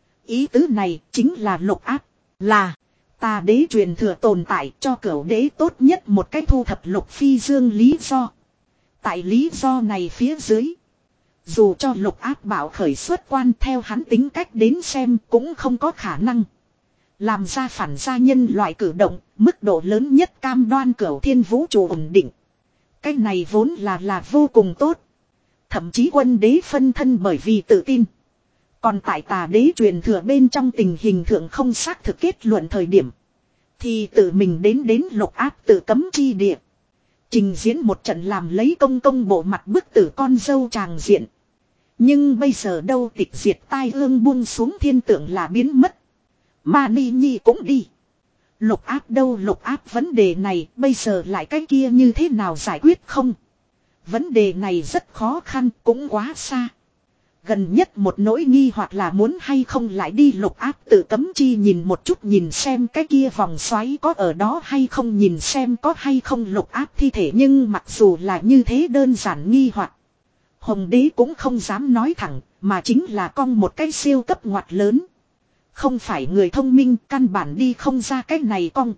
Ý tứ này chính là lục áp. Là tà đế truyền thừa tồn tại cho cửu đế tốt nhất một cách thu thập lục phi dương lý do. Tại lý do này phía dưới. Dù cho lục áp bảo khởi xuất quan theo hắn tính cách đến xem cũng không có khả năng. Làm ra phản gia nhân loại cử động, mức độ lớn nhất cam đoan cửu thiên vũ trụ ổn định. Cái này vốn là là vô cùng tốt. Thậm chí quân đế phân thân bởi vì tự tin. Còn tại tà đế truyền thừa bên trong tình hình thượng không xác thực kết luận thời điểm. Thì tự mình đến đến lục áp tự cấm chi địa. Trình diễn một trận làm lấy công công bộ mặt bức tử con dâu tràng diện. Nhưng bây giờ đâu tịch diệt tai ương buông xuống thiên tượng là biến mất. Mà Ni Nhi cũng đi. Lục áp đâu lục áp vấn đề này bây giờ lại cái kia như thế nào giải quyết không? Vấn đề này rất khó khăn cũng quá xa. Gần nhất một nỗi nghi hoặc là muốn hay không lại đi lục áp tự cấm chi nhìn một chút nhìn xem cái kia vòng xoáy có ở đó hay không nhìn xem có hay không lục áp thi thể nhưng mặc dù là như thế đơn giản nghi hoặc Hồng đế cũng không dám nói thẳng mà chính là cong một cái siêu cấp ngoặt lớn. Không phải người thông minh căn bản đi không ra cái này cong.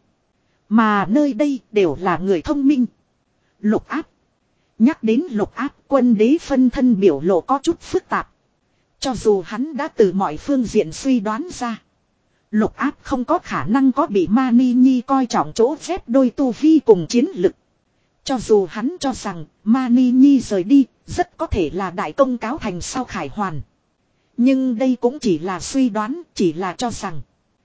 Mà nơi đây đều là người thông minh. Lục áp. Nhắc đến lục áp quân đế phân thân biểu lộ có chút phức tạp. Cho dù hắn đã từ mọi phương diện suy đoán ra. Lục áp không có khả năng có bị Ma Ni Nhi coi trọng chỗ phép đôi tu vi cùng chiến lực. Cho dù hắn cho rằng Ma Ni Nhi rời đi rất có thể là đại công cáo thành sau khải hoàn. Nhưng đây cũng chỉ là suy đoán chỉ là cho rằng.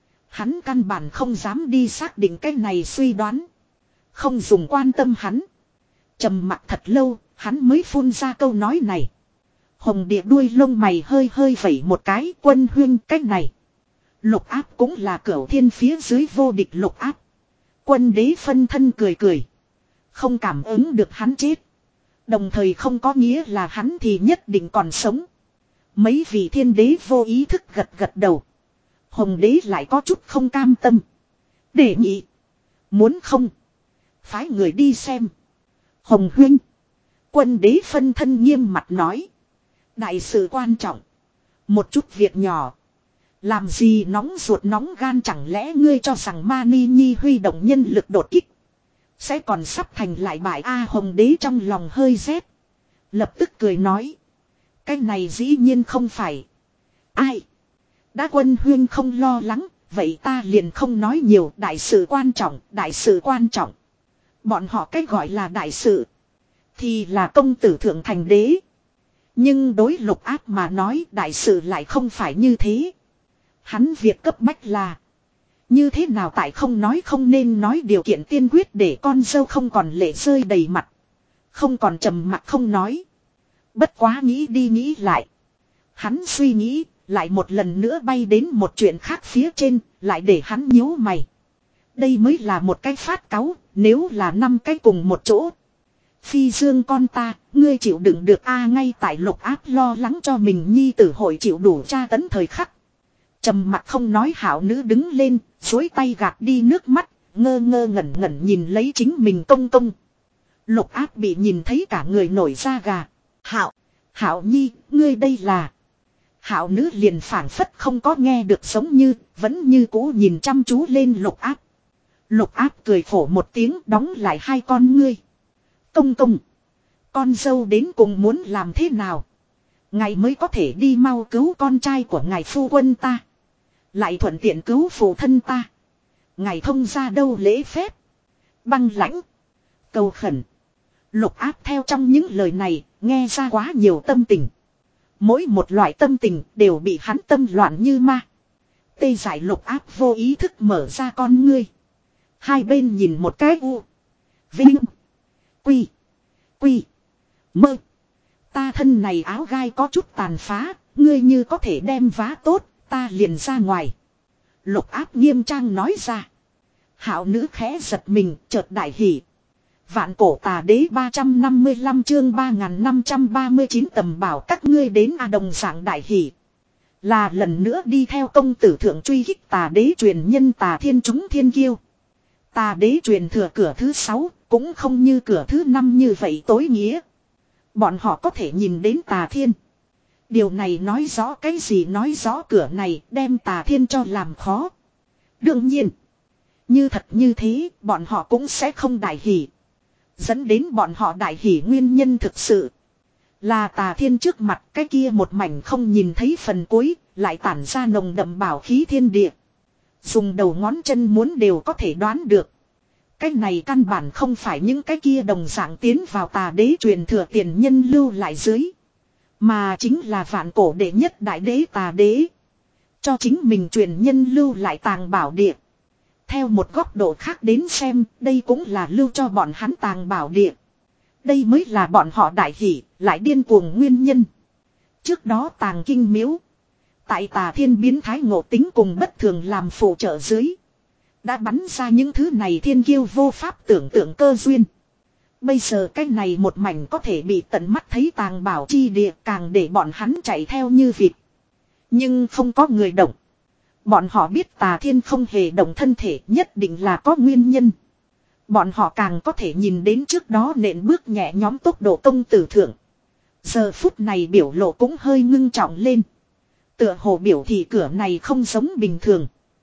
Hắn căn bản không dám đi xác định cái này suy đoán. Không dùng quan tâm hắn. Trầm mặc thật lâu hắn mới phun ra câu nói này. Hồng địa đuôi lông mày hơi hơi vẩy một cái quân huyên cách này. Lục áp cũng là cửu thiên phía dưới vô địch lục áp. Quân đế phân thân cười cười. Không cảm ứng được hắn chết. Đồng thời không có nghĩa là hắn thì nhất định còn sống. Mấy vị thiên đế vô ý thức gật gật đầu. Hồng đế lại có chút không cam tâm. Đề nghị. Muốn không. Phái người đi xem. Hồng huynh. Quân đế phân thân nghiêm mặt nói. Đại sự quan trọng. Một chút việc nhỏ. Làm gì nóng ruột nóng gan chẳng lẽ ngươi cho rằng Ma Ni Nhi huy động nhân lực đột kích. Sẽ còn sắp thành lại bại A Hồng đế trong lòng hơi rét. Lập tức cười nói. Cái này dĩ nhiên không phải. Ai? Đã quân huyên không lo lắng. Vậy ta liền không nói nhiều. Đại sự quan trọng. Đại sự quan trọng. Bọn họ cách gọi là đại sự. Thì là công tử thượng thành đế. Nhưng đối lục áp mà nói đại sự lại không phải như thế. Hắn việc cấp bách là. Như thế nào tại không nói không nên nói điều kiện tiên quyết để con dâu không còn lệ rơi đầy mặt. Không còn trầm mặt không nói. Bất quá nghĩ đi nghĩ lại. Hắn suy nghĩ lại một lần nữa bay đến một chuyện khác phía trên lại để hắn nhíu mày. Đây mới là một cái phát cáu nếu là năm cái cùng một chỗ. Phi dương con ta, ngươi chịu đựng được a ngay tại lục áp lo lắng cho mình nhi tử hội chịu đủ tra tấn thời khắc. Trầm mặt không nói hảo nữ đứng lên, dối tay gạt đi nước mắt, ngơ ngơ ngẩn ngẩn nhìn lấy chính mình công công. Lục áp bị nhìn thấy cả người nổi da gà. Hảo, hảo nhi, ngươi đây là. Hảo nữ liền phảng phất không có nghe được giống như, vẫn như cũ nhìn chăm chú lên lục áp. Lục áp cười khổ một tiếng đóng lại hai con ngươi. Công công. Con dâu đến cùng muốn làm thế nào? Ngài mới có thể đi mau cứu con trai của ngài phu quân ta. Lại thuận tiện cứu phụ thân ta. Ngài thông ra đâu lễ phép. Băng lãnh. Cầu khẩn. Lục áp theo trong những lời này, nghe ra quá nhiều tâm tình. Mỗi một loại tâm tình đều bị hắn tâm loạn như ma. Tê giải lục áp vô ý thức mở ra con ngươi. Hai bên nhìn một cái u. Vinh. Quy. Quy. Mơ. Ta thân này áo gai có chút tàn phá. Ngươi như có thể đem vá tốt. Ta liền ra ngoài. Lục áp nghiêm trang nói ra. Hảo nữ khẽ giật mình chợt đại hỉ. Vạn cổ tà đế ba trăm năm mươi lăm chương ba nghìn năm trăm ba mươi chín tầm bảo các ngươi đến a đồng dạng đại hỷ. Là lần nữa đi theo công tử thượng truy kích tà đế truyền nhân tà thiên chúng thiên kiêu. Tà đế truyền thừa cửa thứ sáu cũng không như cửa thứ năm như vậy tối nghĩa. Bọn họ có thể nhìn đến tà thiên. Điều này nói rõ cái gì, nói rõ cửa này đem tà thiên cho làm khó. Đương nhiên, như thật như thế bọn họ cũng sẽ không đại hỷ. Dẫn đến bọn họ đại hỷ nguyên nhân thực sự là tà thiên trước mặt cái kia một mảnh không nhìn thấy phần cuối, lại tản ra nồng đậm bảo khí thiên địa. Dùng đầu ngón chân muốn đều có thể đoán được. Cái này căn bản không phải những cái kia đồng dạng tiến vào tà đế truyền thừa tiền nhân lưu lại dưới. Mà chính là vạn cổ đệ nhất đại đế tà đế. Cho chính mình truyền nhân lưu lại tàng bảo địa. Theo một góc độ khác đến xem, đây cũng là lưu cho bọn hắn tàng bảo địa. Đây mới là bọn họ đại hỷ, lại điên cuồng nguyên nhân. Trước đó tàng kinh miếu. Tại tà thiên biến thái ngộ tính cùng bất thường làm phụ trợ dưới. Đã bắn ra những thứ này thiên kiêu vô pháp tưởng tượng cơ duyên. Bây giờ cái này một mảnh có thể bị tận mắt thấy tàng bảo chi địa càng để bọn hắn chạy theo như vịt. Nhưng không có người động. Bọn họ biết tà thiên không hề động thân thể nhất định là có nguyên nhân. Bọn họ càng có thể nhìn đến trước đó nện bước nhẹ nhóm tốc độ công tử thượng. Giờ phút này biểu lộ cũng hơi ngưng trọng lên. Tựa hồ biểu thị cửa này không giống bình thường.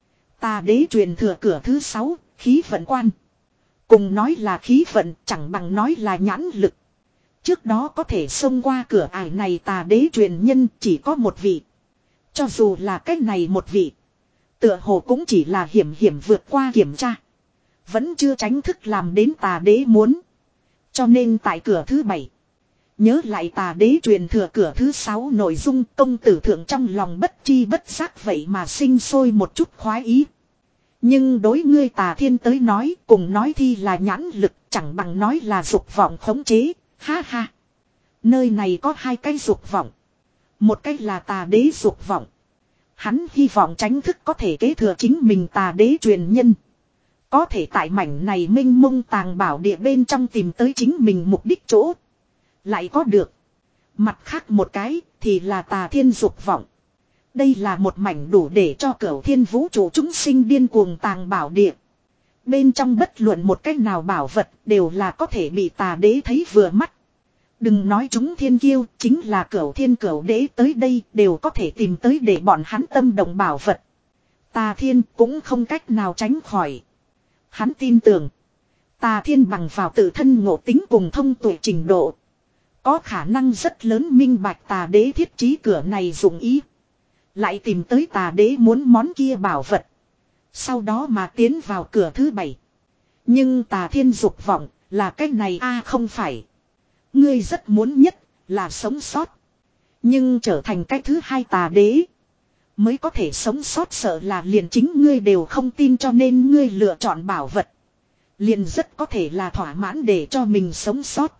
Tà đế truyền thừa cửa thứ sáu, khí vận quan. Cùng nói là khí vận chẳng bằng nói là nhãn lực. Trước đó có thể xông qua cửa ải này tà đế truyền nhân chỉ có một vị. Cho dù là cách này một vị. Tựa hồ cũng chỉ là hiểm hiểm vượt qua kiểm tra. Vẫn chưa tránh thức làm đến tà đế muốn. Cho nên tại cửa thứ bảy. Nhớ lại tà đế truyền thừa cửa thứ sáu nội dung công tử thượng trong lòng bất chi bất giác vậy mà sinh sôi một chút khoái ý. Nhưng đối ngươi tà thiên tới nói cùng nói thi là nhãn lực chẳng bằng nói là dục vọng khống chế. Ha ha. Nơi này có hai cái dục vọng. Một cái là tà đế dục vọng. Hắn hy vọng tránh thức có thể kế thừa chính mình tà đế truyền nhân. Có thể tại mảnh này minh mông tàng bảo địa bên trong tìm tới chính mình mục đích chỗ. Lại có được. Mặt khác một cái thì là tà thiên dục vọng. Đây là một mảnh đủ để cho cửu thiên vũ trụ chúng sinh điên cuồng tàng bảo địa. Bên trong bất luận một cách nào bảo vật đều là có thể bị tà đế thấy vừa mắt. Đừng nói chúng thiên kiêu, chính là cửu thiên cửu đế tới đây đều có thể tìm tới để bọn hắn tâm động bảo vật. Tà thiên cũng không cách nào tránh khỏi. Hắn tin tưởng, tà thiên bằng vào tự thân ngộ tính cùng thông tuệ trình độ. Có khả năng rất lớn minh bạch tà đế thiết trí cửa này dụng ý. Lại tìm tới tà đế muốn món kia bảo vật. Sau đó mà tiến vào cửa thứ bảy. Nhưng tà thiên dục vọng là cái này a không phải. Ngươi rất muốn nhất là sống sót. Nhưng trở thành cái thứ hai tà đế. Mới có thể sống sót sợ là liền chính ngươi đều không tin cho nên ngươi lựa chọn bảo vật. Liền rất có thể là thỏa mãn để cho mình sống sót.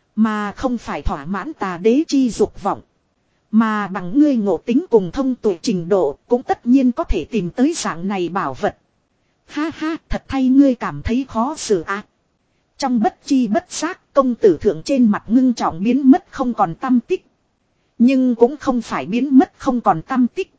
Mà không phải thỏa mãn tà đế chi dục vọng. Mà bằng ngươi ngộ tính cùng thông tuệ trình độ cũng tất nhiên có thể tìm tới dạng này bảo vật. Ha ha, thật thay ngươi cảm thấy khó xử à. Trong bất chi bất giác công tử thượng trên mặt ngưng trọng biến mất không còn tăm tích. Nhưng cũng không phải biến mất không còn tăm tích.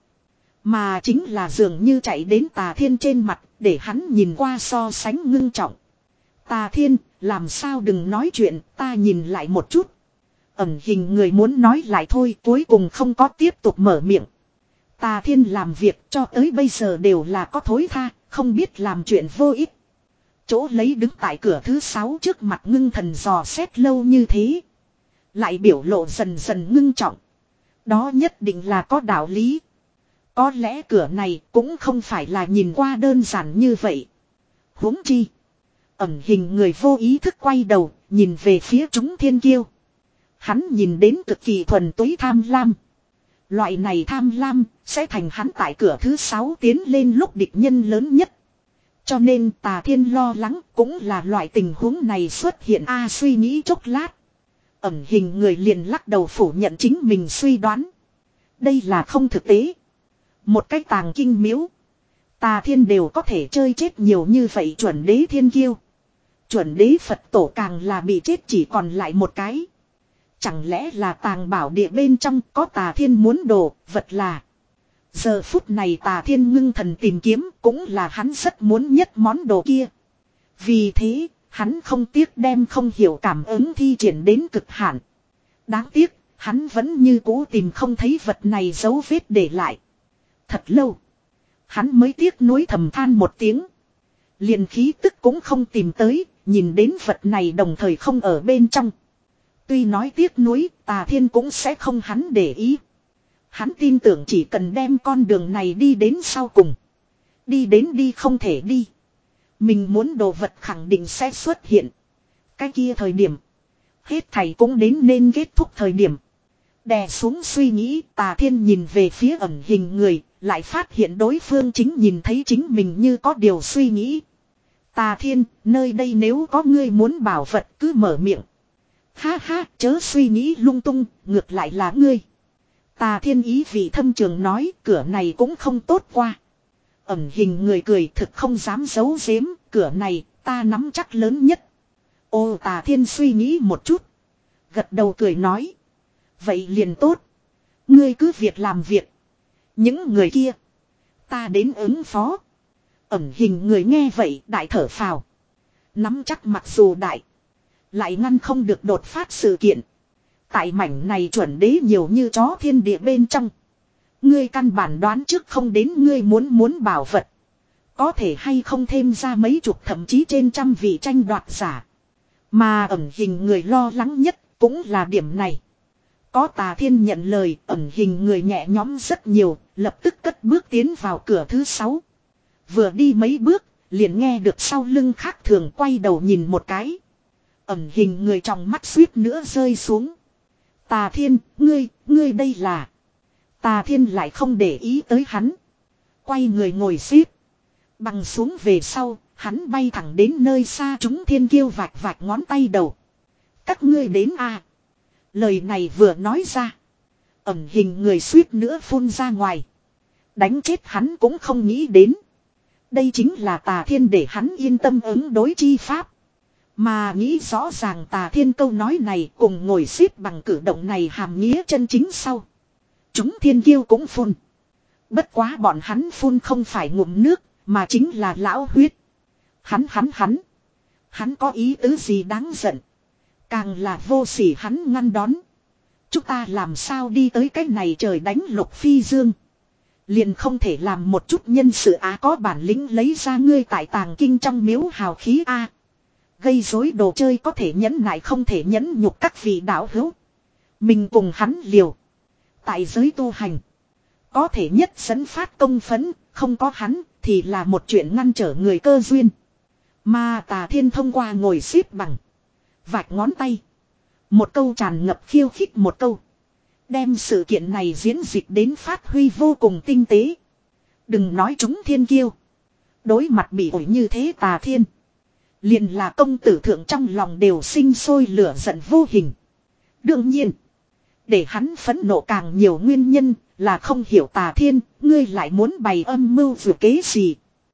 Mà chính là dường như chạy đến tà thiên trên mặt để hắn nhìn qua so sánh ngưng trọng. Tà thiên, làm sao đừng nói chuyện, ta nhìn lại một chút. Ẩn hình người muốn nói lại thôi, cuối cùng không có tiếp tục mở miệng. Tà thiên làm việc cho tới bây giờ đều là có thối tha, không biết làm chuyện vô ích. Chỗ lấy đứng tại cửa thứ sáu trước mặt ngưng thần dò xét lâu như thế. Lại biểu lộ dần dần ngưng trọng. Đó nhất định là có đạo lý. Có lẽ cửa này cũng không phải là nhìn qua đơn giản như vậy. Huống chi. Ẩn hình người vô ý thức quay đầu, nhìn về phía chúng thiên kiêu. Hắn nhìn đến cực kỳ thuần túy tham lam. Loại này tham lam, sẽ thành hắn tại cửa thứ sáu tiến lên lúc địch nhân lớn nhất. Cho nên Tà Thiên lo lắng cũng là loại tình huống này xuất hiện a suy nghĩ chốc lát. Ẩn hình người liền lắc đầu phủ nhận chính mình suy đoán. Đây là không thực tế. Một cái tàng kinh miếu. Tà Thiên đều có thể chơi chết nhiều như vậy chuẩn đế thiên kiêu. Chuẩn đế Phật tổ càng là bị chết chỉ còn lại một cái. Chẳng lẽ là tàng bảo địa bên trong có Tà Thiên muốn đồ, vật là. Giờ phút này Tà Thiên ngưng thần tìm kiếm cũng là hắn rất muốn nhất món đồ kia. Vì thế, hắn không tiếc đem không hiểu cảm ứng thi triển đến cực hạn. Đáng tiếc, hắn vẫn như cũ tìm không thấy vật này dấu vết để lại. Thật lâu, hắn mới tiếc nuối thầm than một tiếng. Liền khí tức cũng không tìm tới, nhìn đến vật này đồng thời không ở bên trong. Tuy nói tiếc nuối, Tà Thiên cũng sẽ không hắn để ý. Hắn tin tưởng chỉ cần đem con đường này đi đến sau cùng. Đi đến đi không thể đi. Mình muốn đồ vật khẳng định sẽ xuất hiện. Cái kia thời điểm. Hết thảy cũng đến nên kết thúc thời điểm. Đè xuống suy nghĩ, Tà Thiên nhìn về phía ẩn hình người. Lại phát hiện đối phương chính nhìn thấy chính mình như có điều suy nghĩ. Tà Thiên, nơi đây nếu có ngươi muốn bảo vật cứ mở miệng. Ha ha, chớ suy nghĩ lung tung, ngược lại là ngươi. Tà Thiên ý vị thâm trường nói, cửa này cũng không tốt qua. Ẩn hình người cười thực không dám giấu giếm, cửa này ta nắm chắc lớn nhất. Ô Tà Thiên suy nghĩ một chút. Gật đầu cười nói. Vậy liền tốt. Ngươi cứ việc làm việc. Những người kia. Ta đến ứng phó. Ẩn hình người nghe vậy đại thở phào. Nắm chắc mặc dù đại. Lại ngăn không được đột phát sự kiện. Tại mảnh này chuẩn đế nhiều như chó thiên địa bên trong. Ngươi căn bản đoán trước không đến ngươi muốn muốn bảo vật. Có thể hay không thêm ra mấy chục thậm chí trên trăm vị tranh đoạt giả. Mà ẩn hình người lo lắng nhất cũng là điểm này. Có Tà Thiên nhận lời, ẩn hình người nhẹ nhõm rất nhiều, lập tức cất bước tiến vào cửa thứ sáu. Vừa đi mấy bước, liền nghe được sau lưng khác thường quay đầu nhìn một cái. Ẩn hình người trong mắt suýt nữa rơi xuống. Tà Thiên, ngươi, ngươi đây là. Tà Thiên lại không để ý tới hắn. Quay người ngồi xếp. Bằng xuống về sau, hắn bay thẳng đến nơi xa chúng thiên kiêu vạch vạch ngón tay đầu. Các ngươi đến à. Lời này vừa nói ra. Ẩn hình người suýt nữa phun ra ngoài. Đánh chết hắn cũng không nghĩ đến. Đây chính là Tà Thiên để hắn yên tâm ứng đối chi pháp. Mà nghĩ rõ ràng Tà Thiên câu nói này cùng ngồi xếp bằng cử động này hàm nghĩa chân chính sau. Chúng thiên kiêu cũng phun. Bất quá bọn hắn phun không phải ngụm nước, mà chính là lão huyết. Hắn hắn hắn. Hắn có ý tứ gì đáng giận. Càng là vô sỉ hắn ngăn đón. Chúng ta làm sao đi tới cái này trời đánh lục phi dương. Liền không thể làm một chút nhân sự á có bản lĩnh lấy ra ngươi tại tàng kinh trong miếu hào khí a. Gây rối đồ chơi có thể nhẫn nại không thể nhẫn nhục các vị đạo hữu. Mình cùng hắn liều. Tại giới tu hành. Có thể nhất dẫn phát công phấn, không có hắn thì là một chuyện ngăn trở người cơ duyên. Mà Tà Thiên thông qua ngồi xếp bằng. Vạch ngón tay. Một câu tràn ngập khiêu khích một câu. Đem sự kiện này diễn dịch đến phát huy vô cùng tinh tế. Đừng nói chúng thiên kiêu. Đối mặt bị ổi như thế Tà Thiên. Liền là công tử thượng trong lòng đều sinh sôi lửa giận vô hình. Đương nhiên. Để hắn phẫn nộ càng nhiều nguyên nhân là không hiểu Tà Thiên. Ngươi lại muốn bày âm mưu vừa kế gì.